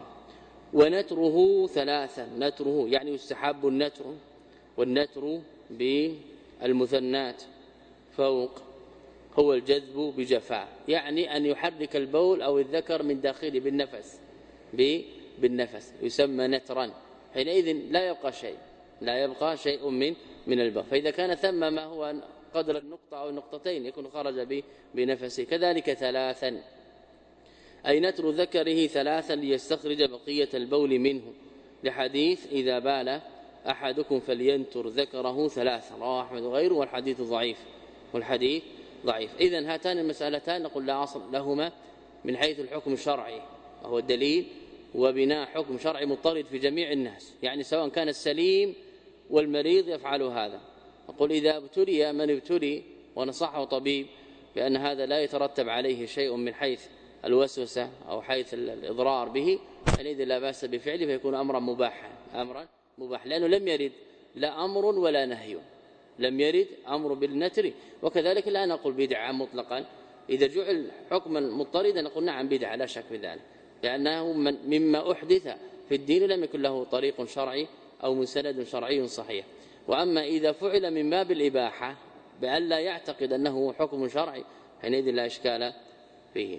S1: ونتره ثلاثا، نتره يعني يستحب النتر، والنتر بالمثنات فوق هو الجذب بجفاء، يعني أن يحرك البول أو الذكر من داخله بالنفس بالنفس يسمى نترا، حينئذ لا يبقى شيء لا يبقى شيء من من البول. فإذا كان ثم ما هو قدر النقطة أو النقطتين يكون خرج بنفسه. كذلك ثلاثا أي نتر ذكره ثلاثا ليستخرج بقية البول منه، لحديث إذا بال أحدكم فلينتر ذكره ثلاثا، رواه أحمد وغيره، والحديث ضعيف والحديث ضعيف. إذن هاتان المسألتان نقول لا أصل لهما من حيث الحكم الشرعي وهو الدليل وبناء حكم شرعي مضطرد في جميع الناس، يعني سواء كان السليم والمريض يفعل هذا. أقول إذا ابتلي من ابتلي ونصحه طبيب بأن هذا لا يترتب عليه شيء من حيث الوسوسة أو حيث الإضرار به، حينئذ لا بأس بفعله فيكون أمرا مباحا أمرا مباح، لأنه لم يرد لا أمر ولا نهي، لم يرد أمر بالنتر. وكذلك لا نقول بدعة مطلقا، إذا جعل حكما مضطردا نقول نعم بدعة لا شك في ذلك، لأنه من مما أحدث في الدين لم يكن له طريق شرعي أو مسند شرعي صحيح. وأما إذا فعل من باب الإباحة بأن لا يعتقد أنه حكم شرعي حينئذ لا إشكال فيه.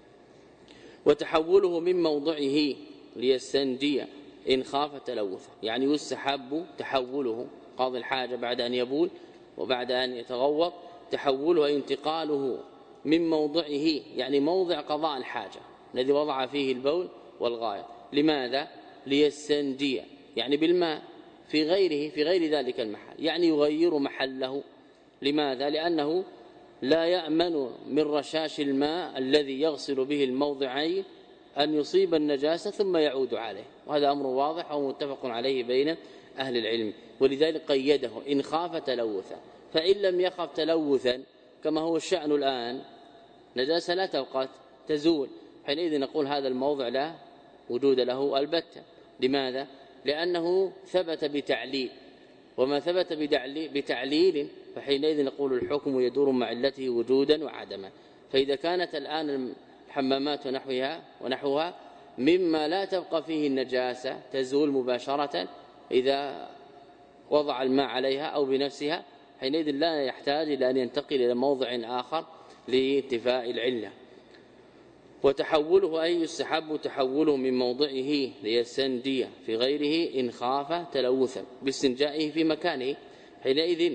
S1: وتحوله من موضعه ليستنجي إن خاف تلوث، يعني يستحب تحوله قاضي الحاجة بعد أن يبول وبعد أن يتغوط تحوله أي انتقاله من موضعه يعني موضع قضاء الحاجة الذي وضع فيه البول والغائط. لماذا؟ ليستنجي يعني بالماء في غيره في غير ذلك المحل، يعني يغير محله. لماذا؟ لأنه لا يأمن من رشاش الماء الذي يغسل به الموضعين أن يصيب النجاسة ثم يعود عليه، وهذا أمر واضح ومتفق عليه بين أهل العلم. ولذلك قيده إن خاف تلوثا، فإن لم يخف تلوثا كما هو الشأن الآن نجاسة لا تبقى تزول، حينئذ نقول هذا الموضع لا وجود له البتة. لماذا؟ لأنه ثبت بتعليل، وما ثبت بتعليل فحينئذ نقول الحكم يدور مع علته وجودا وعدما. فإذا كانت الآن الحمامات ونحوها ونحوها مما لا تبقى فيه النجاسة تزول مباشرة إذا وضع الماء عليها أو بنفسها، حينئذ لا يحتاج إلى أن ينتقل إلى موضع آخر لانتفاء العلة. وتحوله أي يستحب تحوله من موضعه ليستنجي في غيره إن خاف تلوثا باستنجائه في مكانه. حينئذ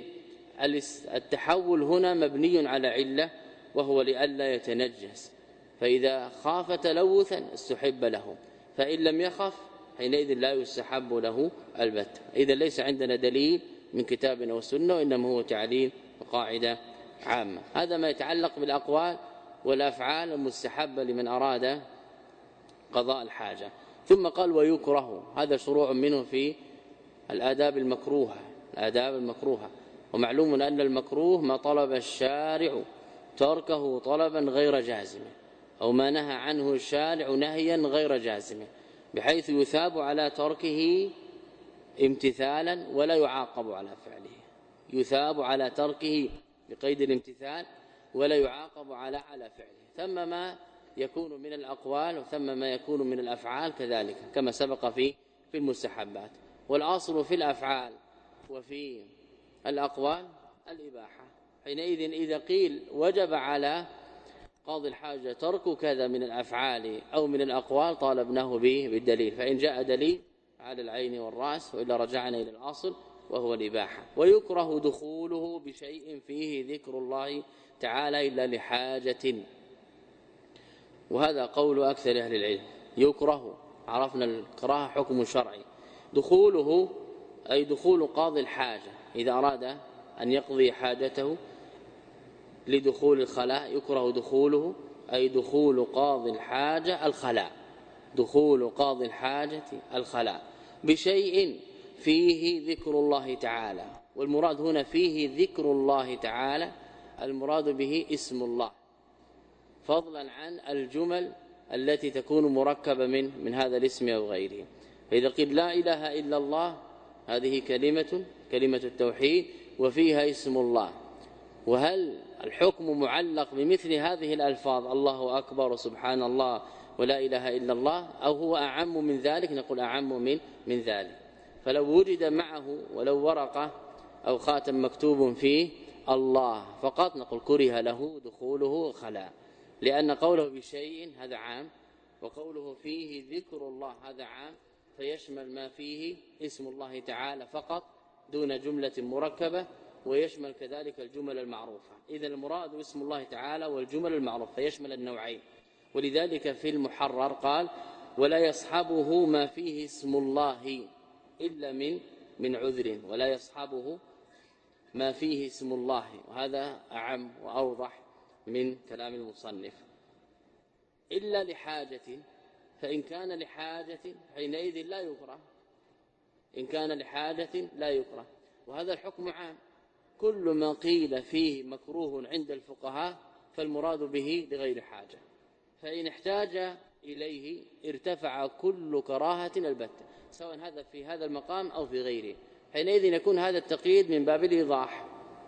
S1: التحول هنا مبني على علة وهو لئلا يتنجس، فإذا خاف تلوثا استحب له، فإن لم يخف حينئذ لا يستحب له البتة. إذا ليس عندنا دليل من كتاب أو سنة، وإنما هو تعليل وقاعدة عامة. هذا ما يتعلق بالأقوال والأفعال المستحبة لمن أراد قضاء الحاجة. ثم قال ويكره، هذا شروع منه في الآداب المكروهة الآداب المكروهة ومعلوم أن المكروه ما طلب الشارع تركه طلبا غير جازم، أو ما نهى عنه الشارع نهيا غير جازم، بحيث يثاب على تركه امتثالا ولا يعاقب على فعله. يثاب على تركه بقيد الامتثال ولا يعاقب على على فعله. ثم ما يكون من الأقوال وثم ما يكون من الأفعال كذلك كما سبق في في المستحبات. والأصل في الأفعال وفي الأقوال الإباحة. حينئذ إذا قيل وجب على قاضي الحاجة ترك كذا من الأفعال أو من الأقوال طالبناه به بالدليل، فإن جاء دليل على العين والرأس، وإلا رجعنا إلى الأصل وهو الإباحة. ويكره دخوله بشيء فيه ذكر الله تعالى إلا لحاجة، وهذا قول أكثر أهل العلم. يكره، عرفنا الكراهة حكم شرعي. دخوله أي دخول قاضي الحاجة إذا أراد أن يقضي حاجته لدخول الخلاء، يكره دخوله أي دخول قاضي الحاجة الخلاء، دخول قاضي الحاجة الخلاء بشيء فيه ذكر الله تعالى. والمراد هنا فيه ذكر الله تعالى المراد به اسم الله، فضلا عن الجمل التي تكون مركبة من من هذا الاسم أو غيره. فإذا قيل لا إله إلا الله هذه كلمة كلمة التوحيد وفيها اسم الله، وهل الحكم معلق بمثل هذه الألفاظ الله أكبر سبحان الله ولا إله إلا الله، أو هو أعم من ذلك؟ نقول أعم من من ذلك. فلو وجد معه ولو ورقة أو خاتم مكتوب فيه الله فقط نقول كره له دخوله خلاء، لأن قوله بشيء هذا عام، وقوله فيه ذكر الله هذا عام، فيشمل ما فيه اسم الله تعالى فقط دون جملة مركبة، ويشمل كذلك الجمل المعروفة. إذن المراد اسم الله تعالى والجمل المعروفة، فيشمل النوعين. ولذلك في المحرر قال ولا يصحبه ما فيه اسم الله إلا من من عذر، ولا يصحبه ما فيه اسم الله، وهذا أعم وأوضح من كلام المصنف. إلا لحاجة، فإن كان لحاجة حينئذ لا يكره، إن كان لحاجة لا يكره. وهذا الحكم عام، كل ما قيل فيه مكروه عند الفقهاء فالمراد به لغير حاجة، فإن احتاج إليه ارتفع كل كراهة البتة، سواء هذا في هذا المقام أو في غيره. حينئذ يكون هذا التقييد من باب الإيضاح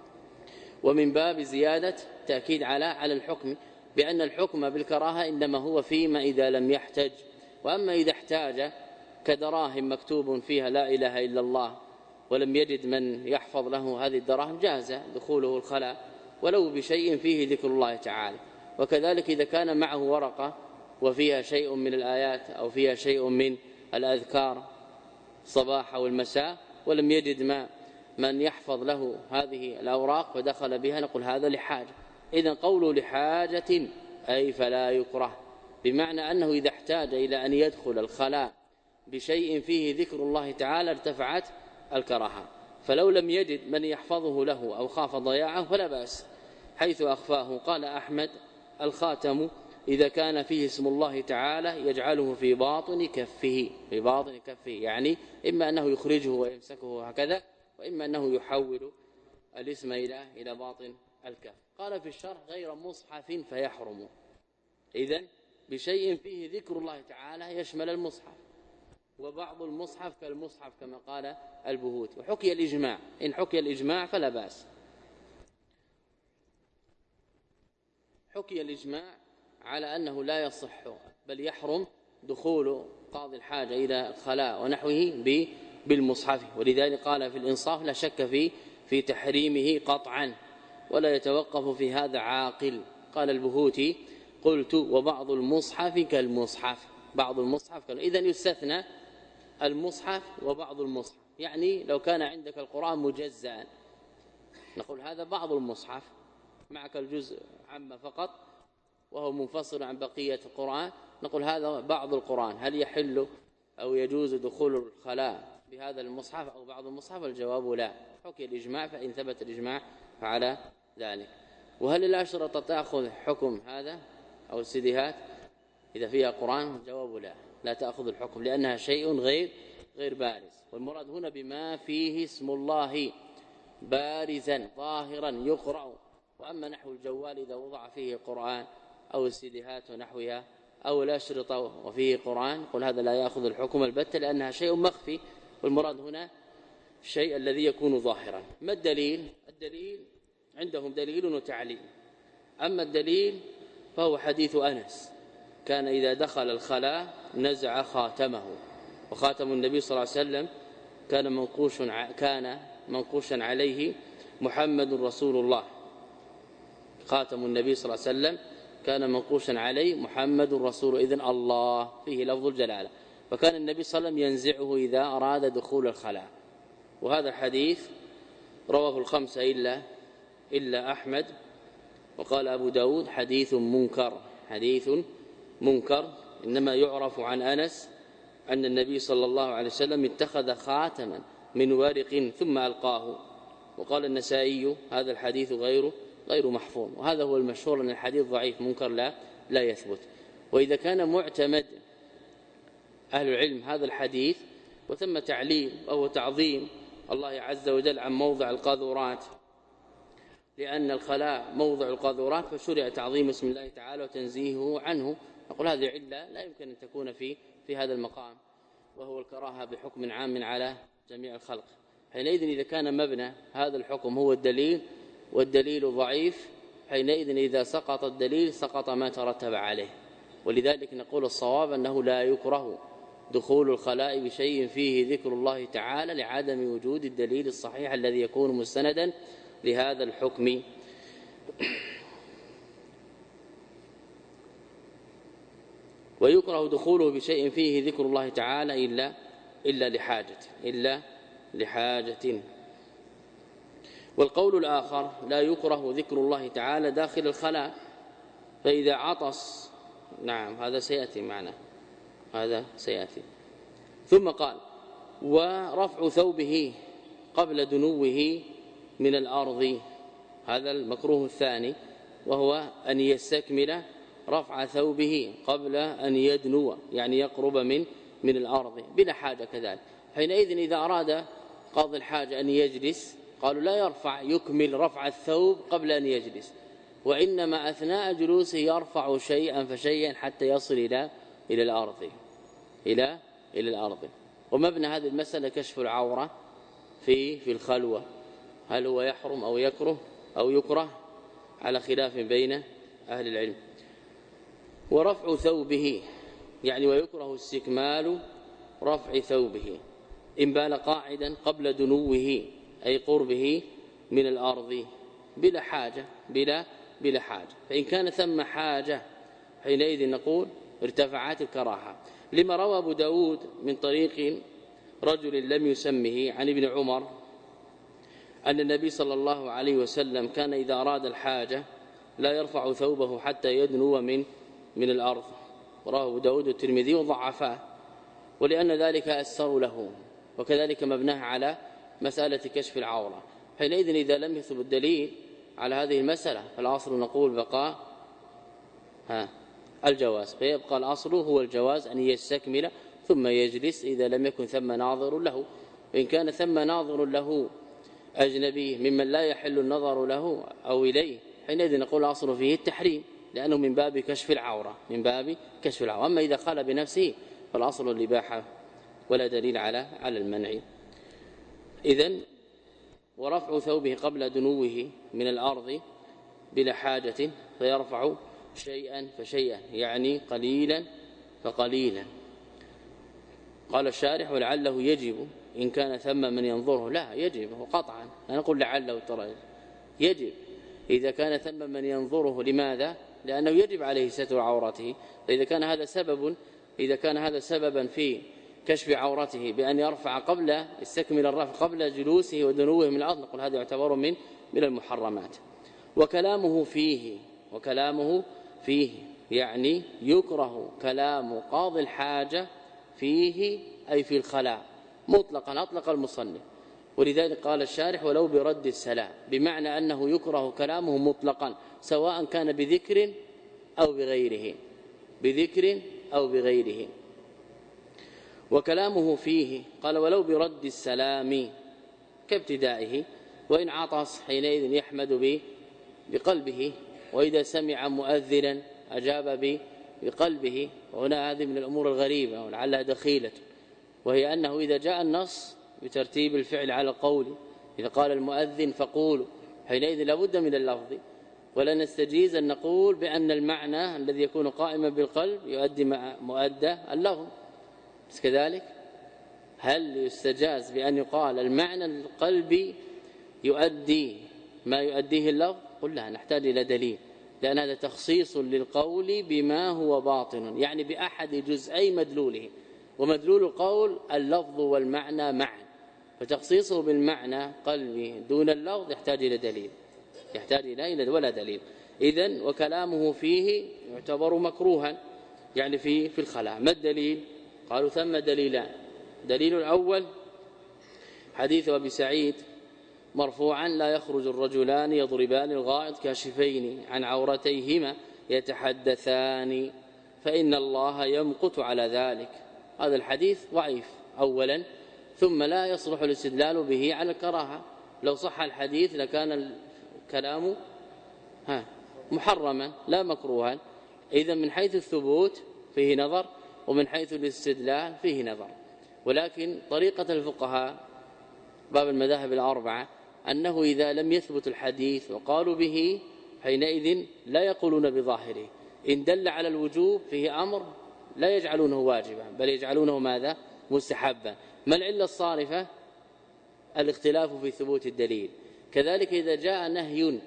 S1: ومن باب زيادة تأكيد على على الحكم، بأن الحكم بالكراهة إنما هو فيما إذا لم يحتج. وأما إذا احتاج كدراهم مكتوب فيها لا إله إلا الله ولم يجد من يحفظ له هذه الدراهم جاز دخوله الخلاء ولو بشيء فيه ذكر الله تعالى. وكذلك إذا كان معه ورقة وفيها شيء من الآيات أو فيها شيء من الأذكار صباح والمساء ولم يجد ما من يحفظ له هذه الأوراق فدخل بها نقول هذا لحاجة. إذن قوله لحاجة أي فلا يكره، بمعنى أنه إذا احتاج إلى أن يدخل الخلاء بشيء فيه ذكر الله تعالى ارتفعت الكراهة. فلو لم يجد من يحفظه له أو خاف ضياعه فلا بأس حيث أخفاه. قال أحمد الخاتم إذا كان فيه اسم الله تعالى يجعله في باطن كفه، في باطن كفه يعني إما أنه يخرجه ويمسكه هكذا، وإما أنه يحول الاسم إلى إلى باطن الكف. قال في الشرح غير مصحف فيحرم. إذن بشيء فيه ذكر الله تعالى يشمل المصحف، وبعض المصحف كالمصحف كما قال البهوتي. وحكي الإجماع، إن حكي الإجماع فلا بأس. حكي الإجماع على أنه لا يصح بل يحرم دخول قاضي الحاجة إلى الخلاء ونحوه بالمصحف، ولذلك قال في الإنصاف لا شك في في تحريمه قطعا ولا يتوقف في هذا عاقل. قال البهوتي قلت وبعض المصحف كالمصحف، بعض المصحف إذن يستثنى المصحف وبعض المصحف. يعني لو كان عندك القرآن مجزأ نقول هذا بعض المصحف، معك الجزء عام فقط وهو منفصل عن بقية القرآن نقول هذا بعض القرآن. هل يحل أو يجوز دخول الخلاء بهذا المصحف أو بعض المصحف؟ الجواب لا. حكي الإجماع فإن ثبت الإجماع فعلى ذلك. وهل الأشرطة تأخذ حكم هذا أو السيديهات إذا فيها قرآن؟ الجواب لا، لا تأخذ الحكم لأنها شيء غير غير بارز. والمراد هنا بما فيه اسم الله بارزا ظاهرا يقرأ. وأما نحو الجوال إذا وضع فيه قرآن أو السيديهات ونحوها أو الأشرطة وفيه قرآن قل هذا لا يأخذ الحكم البتة لأنها شيء مخفي، والمراد هنا الشيء الذي يكون ظاهرا. ما الدليل؟ الدليل عندهم دليل وتعليل. أما الدليل فهو حديث أنس كان إذا دخل الخلاء نزع خاتمه، وخاتم النبي صلى الله عليه وسلم كان منقوش كان منقوشا عليه محمد رسول الله. خاتم النبي صلى الله عليه وسلم كان منقوشا عليه محمد رسول، إذن الله فيه لفظ الجلالة. فكان النبي صلى الله عليه وسلم ينزعه إذا أراد دخول الخلاء. وهذا الحديث رواه الخمسة إلا إلا أحمد. وقال أبو داود حديث منكر، حديث منكر. إنما يعرف عن أنس أن النبي صلى الله عليه وسلم اتخذ خاتما من ورق ثم ألقاه. وقال النسائي هذا الحديث غير غير محفوظ، وهذا هو المشهور أن الحديث ضعيف منكر لا لا يثبت. وإذا كان معتمد أهل العلم هذا الحديث وثم تعليل أو تعظيم الله عز وجل عن موضع القاذورات، لأن الخلاء موضع القاذورات فشرع تعظيم اسم الله تعالى وتنزيهه عنه، نقول هذه علة لا يمكن أن تكون في في هذا المقام، وهو الكراهة بحكم عام على جميع الخلق. حينئذ إذا كان مبنى هذا الحكم هو الدليل والدليل ضعيف، حينئذ إذا سقط الدليل سقط ما ترتب عليه. ولذلك نقول الصواب أنه لا يكره دخول الخلاء بشيء فيه ذكر الله تعالى لعدم وجود الدليل الصحيح الذي يكون مستندا لهذا الحكم. ويكره دخوله بشيء فيه ذكر الله تعالى إلا إلا لحاجة إلا لحاجة. والقول الآخر لا يكره ذكر الله تعالى داخل الخلاء، فإذا عطس، نعم هذا سيأتي معنا، هذا سيأتي. ثم قال ورفع ثوبه قبل دنوه من الأرض، هذا المكروه الثاني، وهو أن يستكمل رفع ثوبه قبل أن يدنو، يعني يقرب من من الأرض بلا حاجة كذلك. حينئذ إذا أراد قاضي الحاجة أن يجلس قالوا لا يرفع يكمل رفع الثوب قبل أن يجلس، وإنما أثناء جلوسه يرفع شيئا فشيئا حتى يصل إلى إلى الأرض إلى إلى الأرض. ومبنى هذه المسألة كشف العورة في في الخلوة، هل هو يحرم أو يكره أو يكره على خلاف بين أهل العلم. ورفع ثوبه يعني ويكره استكمال رفع ثوبه إن بال قاعدا قبل دنوه أي قربه من الأرض بلا حاجة بلا بلا حاجة. فإن كان ثم حاجة حينئذ نقول ارتفعت الكراهة، لما روى أبو داود من طريق رجل لم يسمه عن ابن عمر أن النبي صلى الله عليه وسلم كان إذا أراد الحاجة لا يرفع ثوبه حتى يدنو من من الأرض، رواه أبو داود والترمذي وضعفاه، ولأن ذلك أسر له، وكذلك مبناه على مسألة كشف العورة. حينئذ إذا لم يثبت الدليل على هذه المسألة فالأصل نقول بقاء ها الجواز، فيبقى الأصل هو الجواز أن يستكمل ثم يجلس إذا لم يكن ثم ناظر له. وإن كان ثم ناظر له أجنبي ممن لا يحل النظر له أو إليه حينئذ نقول الأصل فيه التحريم، لأنه من باب كشف العورة من باب كشف العورة. أما إذا قال بنفسه فالأصل الإباحة ولا دليل على على المنع. إذن ورفع ثوبه قبل دنوه من الأرض بلا حاجة، فيرفع شيئا فشيئا يعني قليلا فقليلا. قال الشارح ولعله يجب إن كان ثم من ينظره، لا يجب قطعا، أنا أقول لعله ترى يجب إذا كان ثم من ينظره. لماذا؟ لأنه يجب عليه ستر عورته، فإذا كان هذا سبب إذا كان هذا سببا في كشف عورته بأن يرفع قبل يستكمل الرفع قبل جلوسه ودنوه من الأرض، نقول هذا يعتبر من من المحرمات. وكلامه فيه وكلامه فيه يعني يكره كلام قاضي الحاجة فيه أي في الخلاء مطلقا، أطلق المصنف، ولذلك قال الشارح ولو برد السلام، بمعنى أنه يكره كلامه مطلقا سواء كان بذكر أو بغيره بذكر أو بغيره. وكلامه فيه قال ولو برد السلام كابتدائه، وإن عطس حينئذ يحمد بقلبه، وإذا سمع مؤذنا أجاب بقلبه. وهنا هذه من الأمور الغريبة ولعلها دخيلة، وهي أنه إذا جاء النص بترتيب الفعل على القول، إذا قال المؤذن فقولوا، حينئذ لابد من اللفظ، ولا نستجيز أن نقول بأن المعنى الذي يكون قائما بالقلب يؤدي مؤدى اللفظ. بس كذلك هل يستجاز بأن يقال المعنى القلبي يؤدي ما يؤديه اللفظ؟ قل لا، نحتاج إلى دليل، لأن هذا تخصيص للقول بما هو باطن، يعني بأحد جزئي مدلوله، ومدلول القول اللفظ والمعنى معا، فتخصيصه بالمعنى قلبي دون اللفظ يحتاج إلى دليل يحتاج إلى ولا دليل. إذن وكلامه فيه يعتبر مكروها يعني في في الخلاء. ما الدليل؟ قالوا ثم دليلان. دليل الأول حديث أبي سعيد مرفوعا لا يخرج الرجلان يضربان الغائط كاشفين عن عورتيهما يتحدثان فإن الله يمقت على ذلك. هذا الحديث ضعيف أولا، ثم لا يصلح الاستدلال به على الكراهة. لو صح الحديث لكان الكلام ها محرما لا مكروها. إذا من حيث الثبوت فيه نظر، ومن حيث الاستدلال فيه نظر. ولكن طريقة الفقهاء باب المذاهب الأربعة أنه إذا لم يثبت الحديث وقالوا به حينئذ لا يقولون بظاهره، إن دل على الوجوب فيه أمر لا يجعلونه واجبا بل يجعلونه ماذا؟ مستحبا. ما العلة الصارفة؟ الاختلاف في ثبوت الدليل. كذلك إذا جاء نهي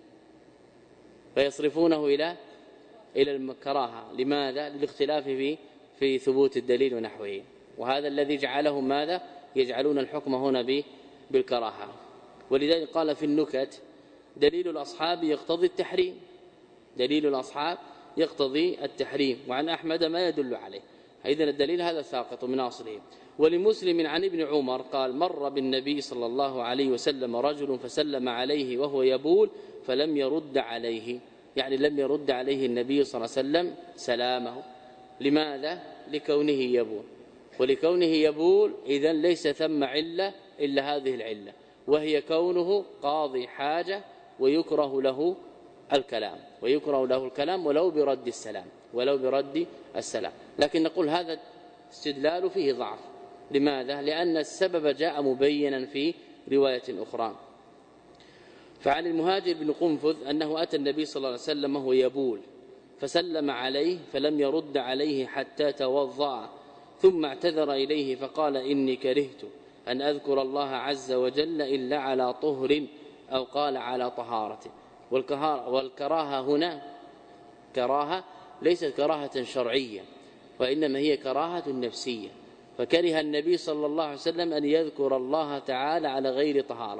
S1: فيصرفونه إلى إلى الكراهة. لماذا؟ للاختلاف في في ثبوت الدليل ونحوه، وهذا الذي جعلهم ماذا؟ يجعلون الحكم هنا بالكراهة. ولذلك قال في النكت دليل الأصحاب يقتضي التحريم، دليل الأصحاب يقتضي التحريم، وعن أحمد ما يدل عليه. إذن الدليل هذا ساقط من أصله. ولمسلم عن ابن عمر قال مر بالنبي صلى الله عليه وسلم رجل فسلم عليه وهو يبول فلم يرد عليه، يعني لم يرد عليه النبي صلى الله عليه وسلم سلامه. لماذا؟ لكونه يبول، ولكونه يبول إذن ليس ثم علة إلا هذه العلة، وهي كونه قاضي حاجة ويكره له الكلام ويكره له الكلام ولو برد السلام ولو برد السلام. لكن نقول هذا استدلال فيه ضعف. لماذا؟ لأن السبب جاء مبينا في رواية أخرى. فعن المهاجر بن قنفذ أنه أتى النبي صلى الله عليه وسلم وهو يبول فسلم عليه فلم يرد عليه حتى توضأ، ثم اعتذر إليه فقال إني كرهت أن أذكر الله عز وجل إلا على طهر، أو قال على طهارة. والكراهة هنا كراهة ليست كراهة شرعية، وإنما هي كراهة نفسية. فكره النبي صلى الله عليه وسلم أن يذكر الله تعالى على غير طهارة،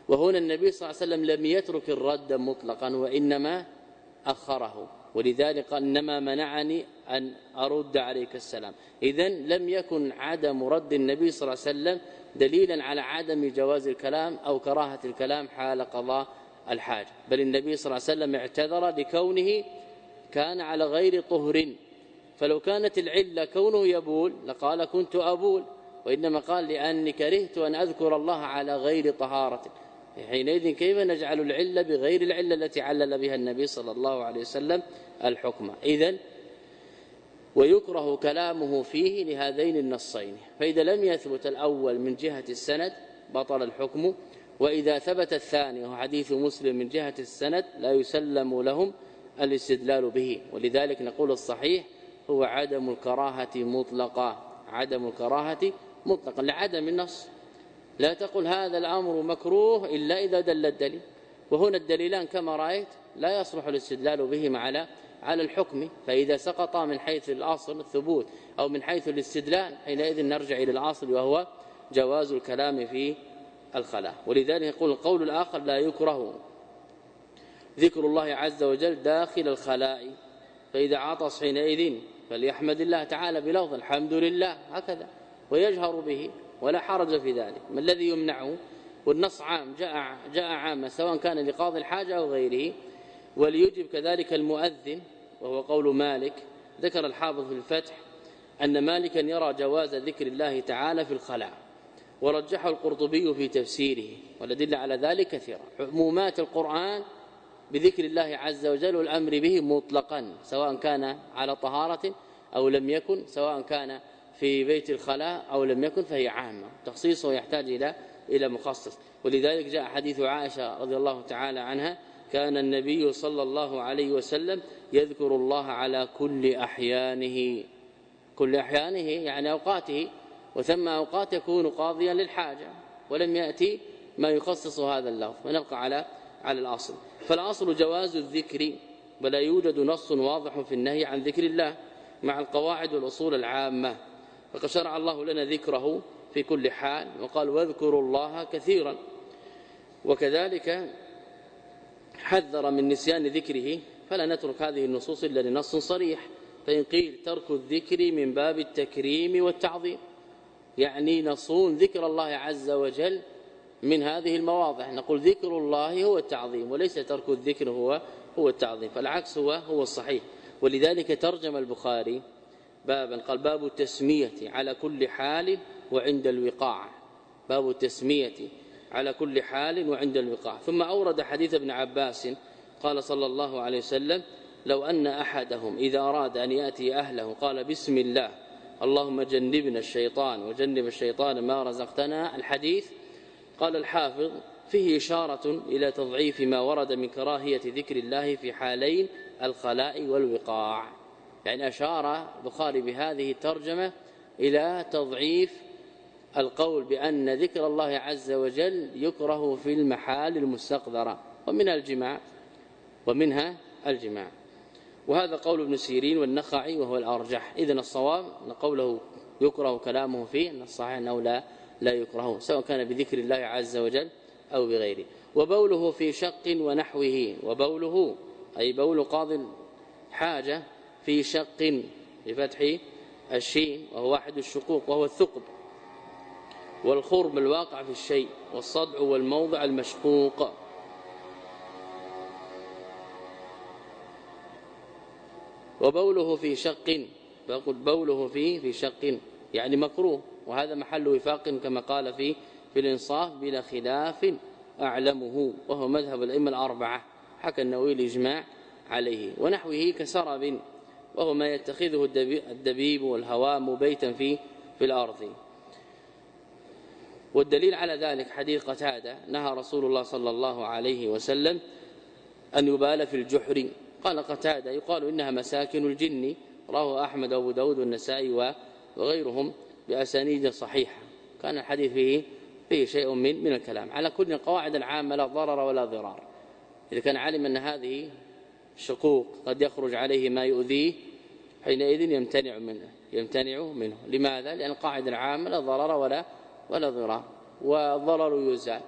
S1: وهنا النبي صلى الله عليه وسلم لم يترك الرد مطلقا وإنما أخره، ولذلك قال إنما منعني أن أرد عليك السلام. إذن لم يكن عدم رد النبي صلى الله عليه وسلم دليلا على عدم جواز الكلام أو كراهة الكلام حال قضاء الحاجة، بل النبي صلى الله عليه وسلم اعتذر لكونه كان على غير طهر، فلو كانت العلة كونه يبول لقال كنت أبول، وإنما قال لأني كرهت أن أذكر الله على غير طهارة. حينئذ كيف نجعل العلة بغير العلة التي علل بها النبي صلى الله عليه وسلم الحكم؟ إذن ويكره كلامه فيه لهذين النصين، فإذا لم يثبت الأول من جهة السند بطل الحكم، وإذا ثبت الثاني وهو حديث مسلم من جهة السند لا يسلم لهم الاستدلال به. ولذلك نقول الصحيح هو عدم الكراهة مطلقا، عدم الكراهة مطلقا لعدم النص. لا تقل هذا الأمر مكروه إلا إذا دل الدليل، وهنا الدليلان كما رأيت لا يصلح الاستدلال بهما على على الحكم، فإذا سقط من حيث الأصل الثبوت أو من حيث الاستدلال حينئذ نرجع إلى الأصل وهو جواز الكلام في الخلاء. ولذلك يقول القول الآخر لا يكره ذكر الله عز وجل داخل الخلاء، فإذا عطس حينئذ فليحمد الله تعالى بلفظ الحمد لله هكذا ويجهر به ولا حرج في ذلك. ما الذي يمنعه؟ والنص عام جاء جاء عاما سواء كان لقاضي الحاجة أو غيره. وليجب كذلك المؤذن، وهو قول مالك. ذكر الحافظ في الفتح أن مالكا يرى جواز ذكر الله تعالى في الخلاء، ورجحه القرطبي في تفسيره، والأدلة على ذلك كثيرة. عمومات القرآن بذكر الله عز وجل والأمر به مطلقا سواء كان على طهارة أو لم يكن، سواء كان في بيت الخلاء أو لم يكن، فهي عامة، تخصيصه يحتاج إلى إلى مخصص. ولذلك جاء حديث عائشة رضي الله تعالى عنها كان النبي صلى الله عليه وسلم يذكر الله على كل أحيانه، كل أحيانه يعني أوقاته، وثم أوقات يكون قاضيا للحاجة، ولم يأتي ما يخصص هذا اللفظ، ونبقى على على الأصل. فالأصل جواز الذكر، ولا يوجد نص واضح في النهي عن ذكر الله مع القواعد والأصول العامة، فقد شرع الله لنا ذكره في كل حال، وقال واذكروا الله كثيرا. وكذلك حذر من نسيان ذكره، فلا نترك هذه النصوص إلا لنص صريح. فإن قيل ترك الذكر من باب التكريم والتعظيم، يعني نصون ذكر الله عز وجل من هذه المواضع، نقول ذكر الله هو التعظيم وليس ترك الذكر هو هو التعظيم، فالعكس هو هو الصحيح. ولذلك ترجم البخاري بابا قال باب التسمية على كل حال وعند الوقاع، باب التسمية على كل حال وعند الوقاع. ثم أورد حديث ابن عباس قال صلى الله عليه وسلم لو أن أحدهم إذا أراد أن يأتي أهله قال بسم الله اللهم جنبنا الشيطان وجنب الشيطان ما رزقتنا. الحديث قال الحافظ فيه إشارة إلى تضعيف ما ورد من كراهية ذكر الله في حالين الخلاء والوقاع، يعني أشار البخاري بهذه الترجمة إلى تضعيف القول بأن ذكر الله عز وجل يكره في المحال المستقذرة، ومنها الجماع ومنها الجماع وهذا قول ابن سيرين والنخعي وهو الأرجح. إذن الصواب أن قوله يكره كلامه فيه، أن الصحيح أنه لا لا يكره سواء كان بذكر الله عز وجل أو بغيره. وبوله في شق ونحوه، وبوله أي بول قاضي حاجة في شق بفتح الشين وهو واحد الشقوق وهو الثقب، والخرم الواقع في الشيء، والصدع والموضع المشقوق. وبوله في شق، فقل بوله في في شق يعني مكروه، وهذا محل وفاق كما قال في في الإنصاف بلا خلاف أعلمه، وهو مذهب الأئمة الأربعة، حكى النووي الإجماع عليه. ونحوه كسرب، وهو ما يتخذه الدبيب والهوام بيتا في في الأرض. والدليل على ذلك حديث قتادة نهى رسول الله صلى الله عليه وسلم أن يبال في الجحر. قال قتادة يقال إنها مساكن الجن، رواه أحمد وأبو داود والنسائي وغيرهم بأسانيد صحيحة. كان الحديث فيه فيه شيء من من الكلام. على كل القواعد العامة لا ضرر ولا ضرار. إذا كان علم أن هذه الشقوق قد يخرج عليه ما يؤذيه حينئذ يمتنع منه يمتنع منه لماذا؟ لأن القاعدة العامة لا ضرر ولا ولا ضرار، والضرر يزال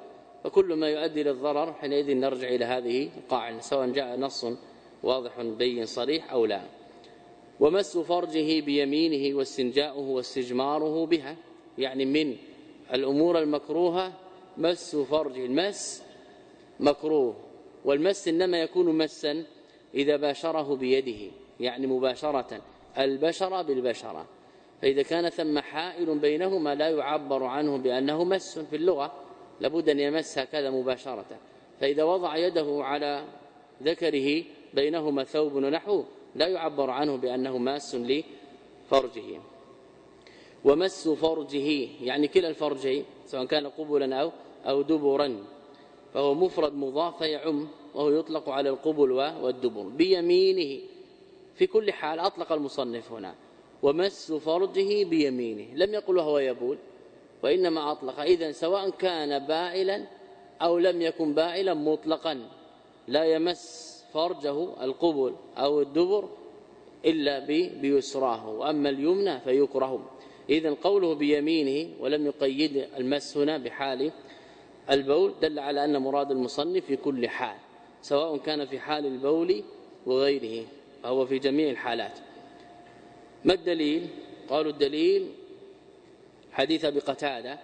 S1: فكل ما يؤدي للضرر حينئذ نرجع إلى هذه القاعدة سواء جاء نص واضح بين صريح أو لا. ومس فرجه بيمينه واستنجاؤه واستجماره بها، يعني من الأمور المكروهة مس فرجه. المس مكروه، والمس إنما يكون مسا إذا باشره بيده، يعني مباشرة البشرة بالبشرة، فإذا كان ثم حائل بينهما لا يعبر عنه بأنه مس في اللغة، لابد أن يمس هكذا مباشرة. فإذا وضع يده على ذكره بينهما ثوب ونحوه لا يعبر عنه بأنه ماس لفرجه. ومس فرجه يعني كلا الفرجين سواء كان قبلا أو أو دبرا، فهو مفرد مضاف يعم، وهو يطلق على القبل والدبر. بيمينه في كل حال أطلق المصنف هنا ومس فرجه بيمينه، لم يقل وهو يبول، وإنما أطلق. إذن سواء كان بائلا أو لم يكن بائلا مطلقا لا يمس فرجه القبل أو الدبر إلا بيسراه، وأما اليمنى فيكره. إذن قوله بيمينه ولم يقيد المس هنا بحال البول دل على أن مراد المصنف في كل حال، سواء كان في حال البول وغيره، فهو في جميع الحالات. ما الدليل؟ قالوا الدليل حديث أبي قتادة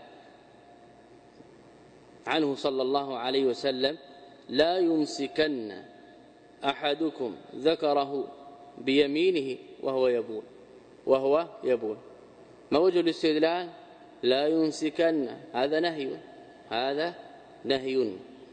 S1: عنه صلى الله عليه وسلم: لا يمسكن أحدكم ذكره بيمينه وهو يبول وهو يبول. ما وجه الاستدلال؟ لا يمسكن، هذا نهي، هذا نهي،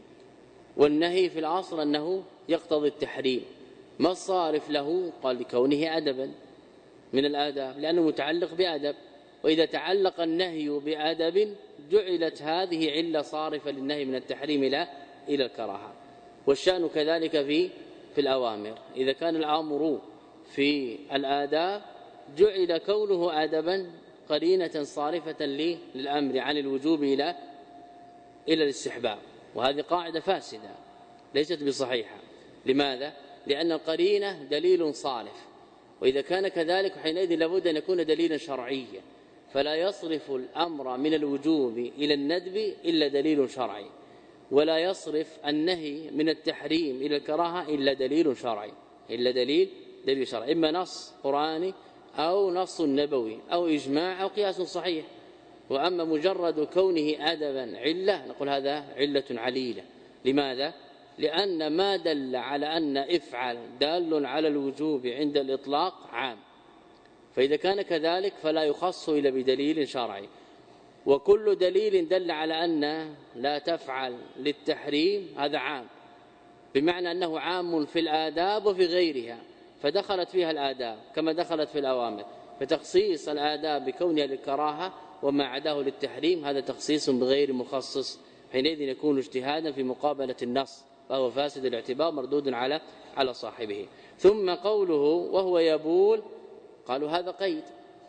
S1: والنهي في الأصل أنه يقتضي التحريم. ما الصارف له؟ قال لكونه أدبا من الآداب، لأنه متعلق بأدب، وإذا تعلق النهي بأدب جعلت هذه علة صارفة للنهي من التحريم إلى إلى الكراهة. والشأن كذلك في في الأوامر، إذا كان الأمر في الآداب جعل كونه أدبا قرينة صارفة للأمر عن الوجوب إلى إلى الاستحباب، وهذه قاعدة فاسدة ليست بصحيحة. لماذا؟ لأن القرينة دليل صارف، وإذا كان كذلك حينئذ لابد أن يكون دليلا شرعيا، فلا يصرف الأمر من الوجوب إلى الندب إلا دليل شرعي، ولا يصرف النهي من التحريم إلى الكراهة إلا دليل شرعي، إلا دليل دليل شرعي، إما نص قرآني أو نص نبوي أو إجماع أو قياس صحيح. وأما مجرد كونه أدبا علة نقول هذا علة عليلة. لماذا؟ لأن ما دل على أن افعل دال على الوجوب عند الإطلاق عام، فإذا كان كذلك فلا يخص إلا بدليل شرعي. وكل دليل دل على أن لا تفعل للتحريم هذا عام، بمعنى أنه عام في الآداب وفي غيرها، فدخلت فيها الآداب كما دخلت في الأوامر، فتخصيص الآداب بكونها للكراهة وما عداه للتحريم هذا تخصيص بغير مخصص، حينئذ يكون اجتهادا في مقابلة النص، فهو فاسد الاعتبار مردود على على صاحبه. ثم قوله وهو يبول، قالوا هذا قيد،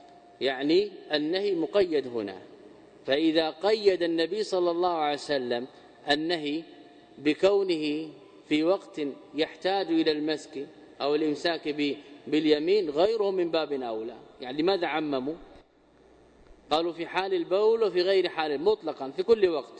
S1: يعني النهي مقيد هنا، فإذا قيد النبي صلى الله عليه وسلم النهي بكونه في وقت يحتاج إلى المسك أو الإمساك باليمين غيره من باب أولى. يعني لماذا عمموا؟ قالوا في حال البول وفي غير حال، مطلقا في كل وقت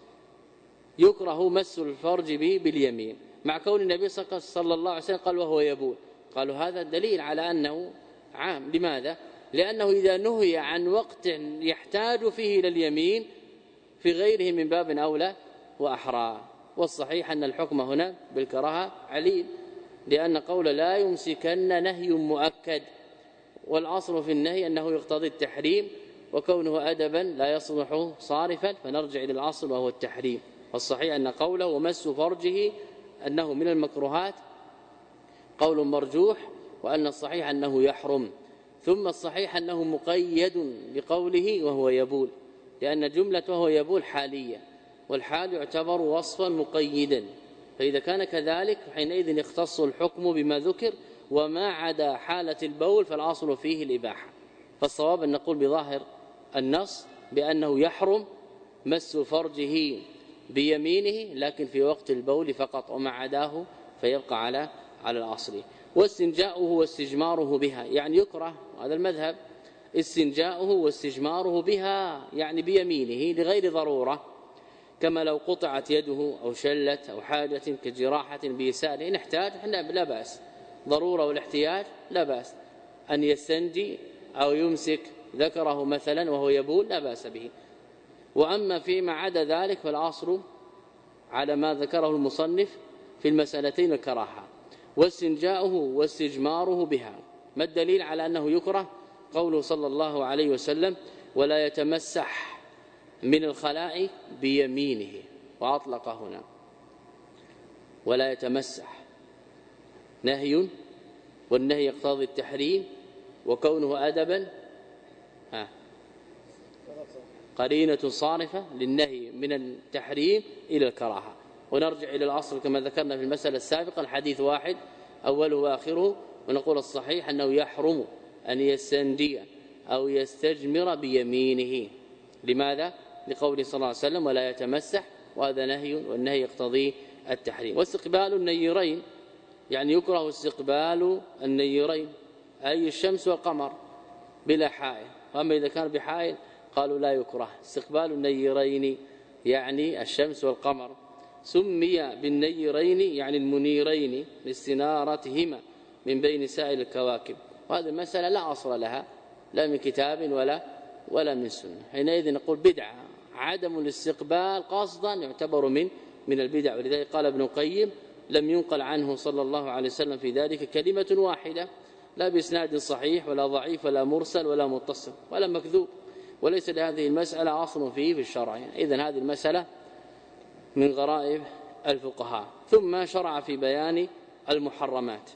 S1: يكره مس الفرج به باليمين، مع كون النبي صلى الله عليه وسلم قال وهو يبول. قالوا هذا دليل على أنه عام. لماذا؟ لأنه إذا نهي عن وقت يحتاج فيه إلى اليمين في غيره من باب أولى وأحرى. والصحيح أن الحكم هنا بالكراهة عليل، لأن قول لا يمسكن نهي مؤكد، والأصل في النهي أنه يقتضي التحريم، وكونه أدبا لا يصلح صارفا، فنرجع إلى الأصل وهو التحريم. والصحيح أن قوله ومس فرجه أنه من المكروهات قول مرجوح، وأن الصحيح أنه يحرم. ثم الصحيح أنه مقيد بقوله وهو يبول، لأن جملة وهو يبول حالية، والحال يعتبر وصفا مقيدا، فإذا كان كذلك حينئذ يختص الحكم بما ذكر، وما عدا حالة البول فالأصل فيه الإباحة. فالصواب أن نقول بظاهر النص بأنه يحرم مس فرجه بيمينه، لكن في وقت البول فقط، وما عداه فيبقى على على الأصل. واستنجاؤه واستجماره بها، يعني يكره، هذا المذهب، استنجاؤه واستجماره بها يعني بيمينه لغير ضرورة، كما لو قطعت يده أو شلت أو حاجة كجراحة بيساره إن احتاج لا بأس، ضرورة والاحتياج لا بأس، أن يستنجي أو يمسك ذكره مثلا وهو يبول لا بأس به. وأما فيما عدا ذلك فالعصر على ما ذكره المصنف في المسألتين الكراهة، واستنجاؤه واستجماره بها. ما الدليل على أنه يكره؟ قوله صلى الله عليه وسلم: ولا يتمسح من الخلاء بيمينه، وأطلق هنا ولا يتمسح، نهي، والنهي يقتضي التحريم، وكونه أدبا قرينة صارفة للنهي من التحريم إلى الكراهة. ونرجع إلى الأصل كما ذكرنا في المسألة السابقة، الحديث واحد أوله وآخره، ونقول الصحيح أنه يحرم أن يستنجي أو يستجمر بيمينه. لماذا؟ لقوله صلى الله عليه وسلم: ولا يتمسح، وهذا نهي، والنهي يقتضي التحريم. واستقبال النيرين، يعني يكره استقبال النيرين أي الشمس والقمر بلا حائل، وأما إذا كان بحائل قالوا لا يكره. استقبال النيرين يعني الشمس والقمر، سمي بالنيرين يعني المنيرين لاستنارتهما من بين سائر الكواكب، وهذه المسألة لا أصل لها لا من كتاب ولا ولا من سنة. حينئذ نقول بدعة. عدم الاستقبال قصدا يعتبر من من البدع، ولذلك قال ابن القيم: لم ينقل عنه صلى الله عليه وسلم في ذلك كلمة واحدة، لا بإسناد صحيح ولا ضعيف ولا مرسل ولا متصل ولا مكذوب، وليس لهذه المسألة أصل فيه في الشرع. إذن هذه المسألة من غرائب الفقهاء. ثم شرع في بيان المحرمات،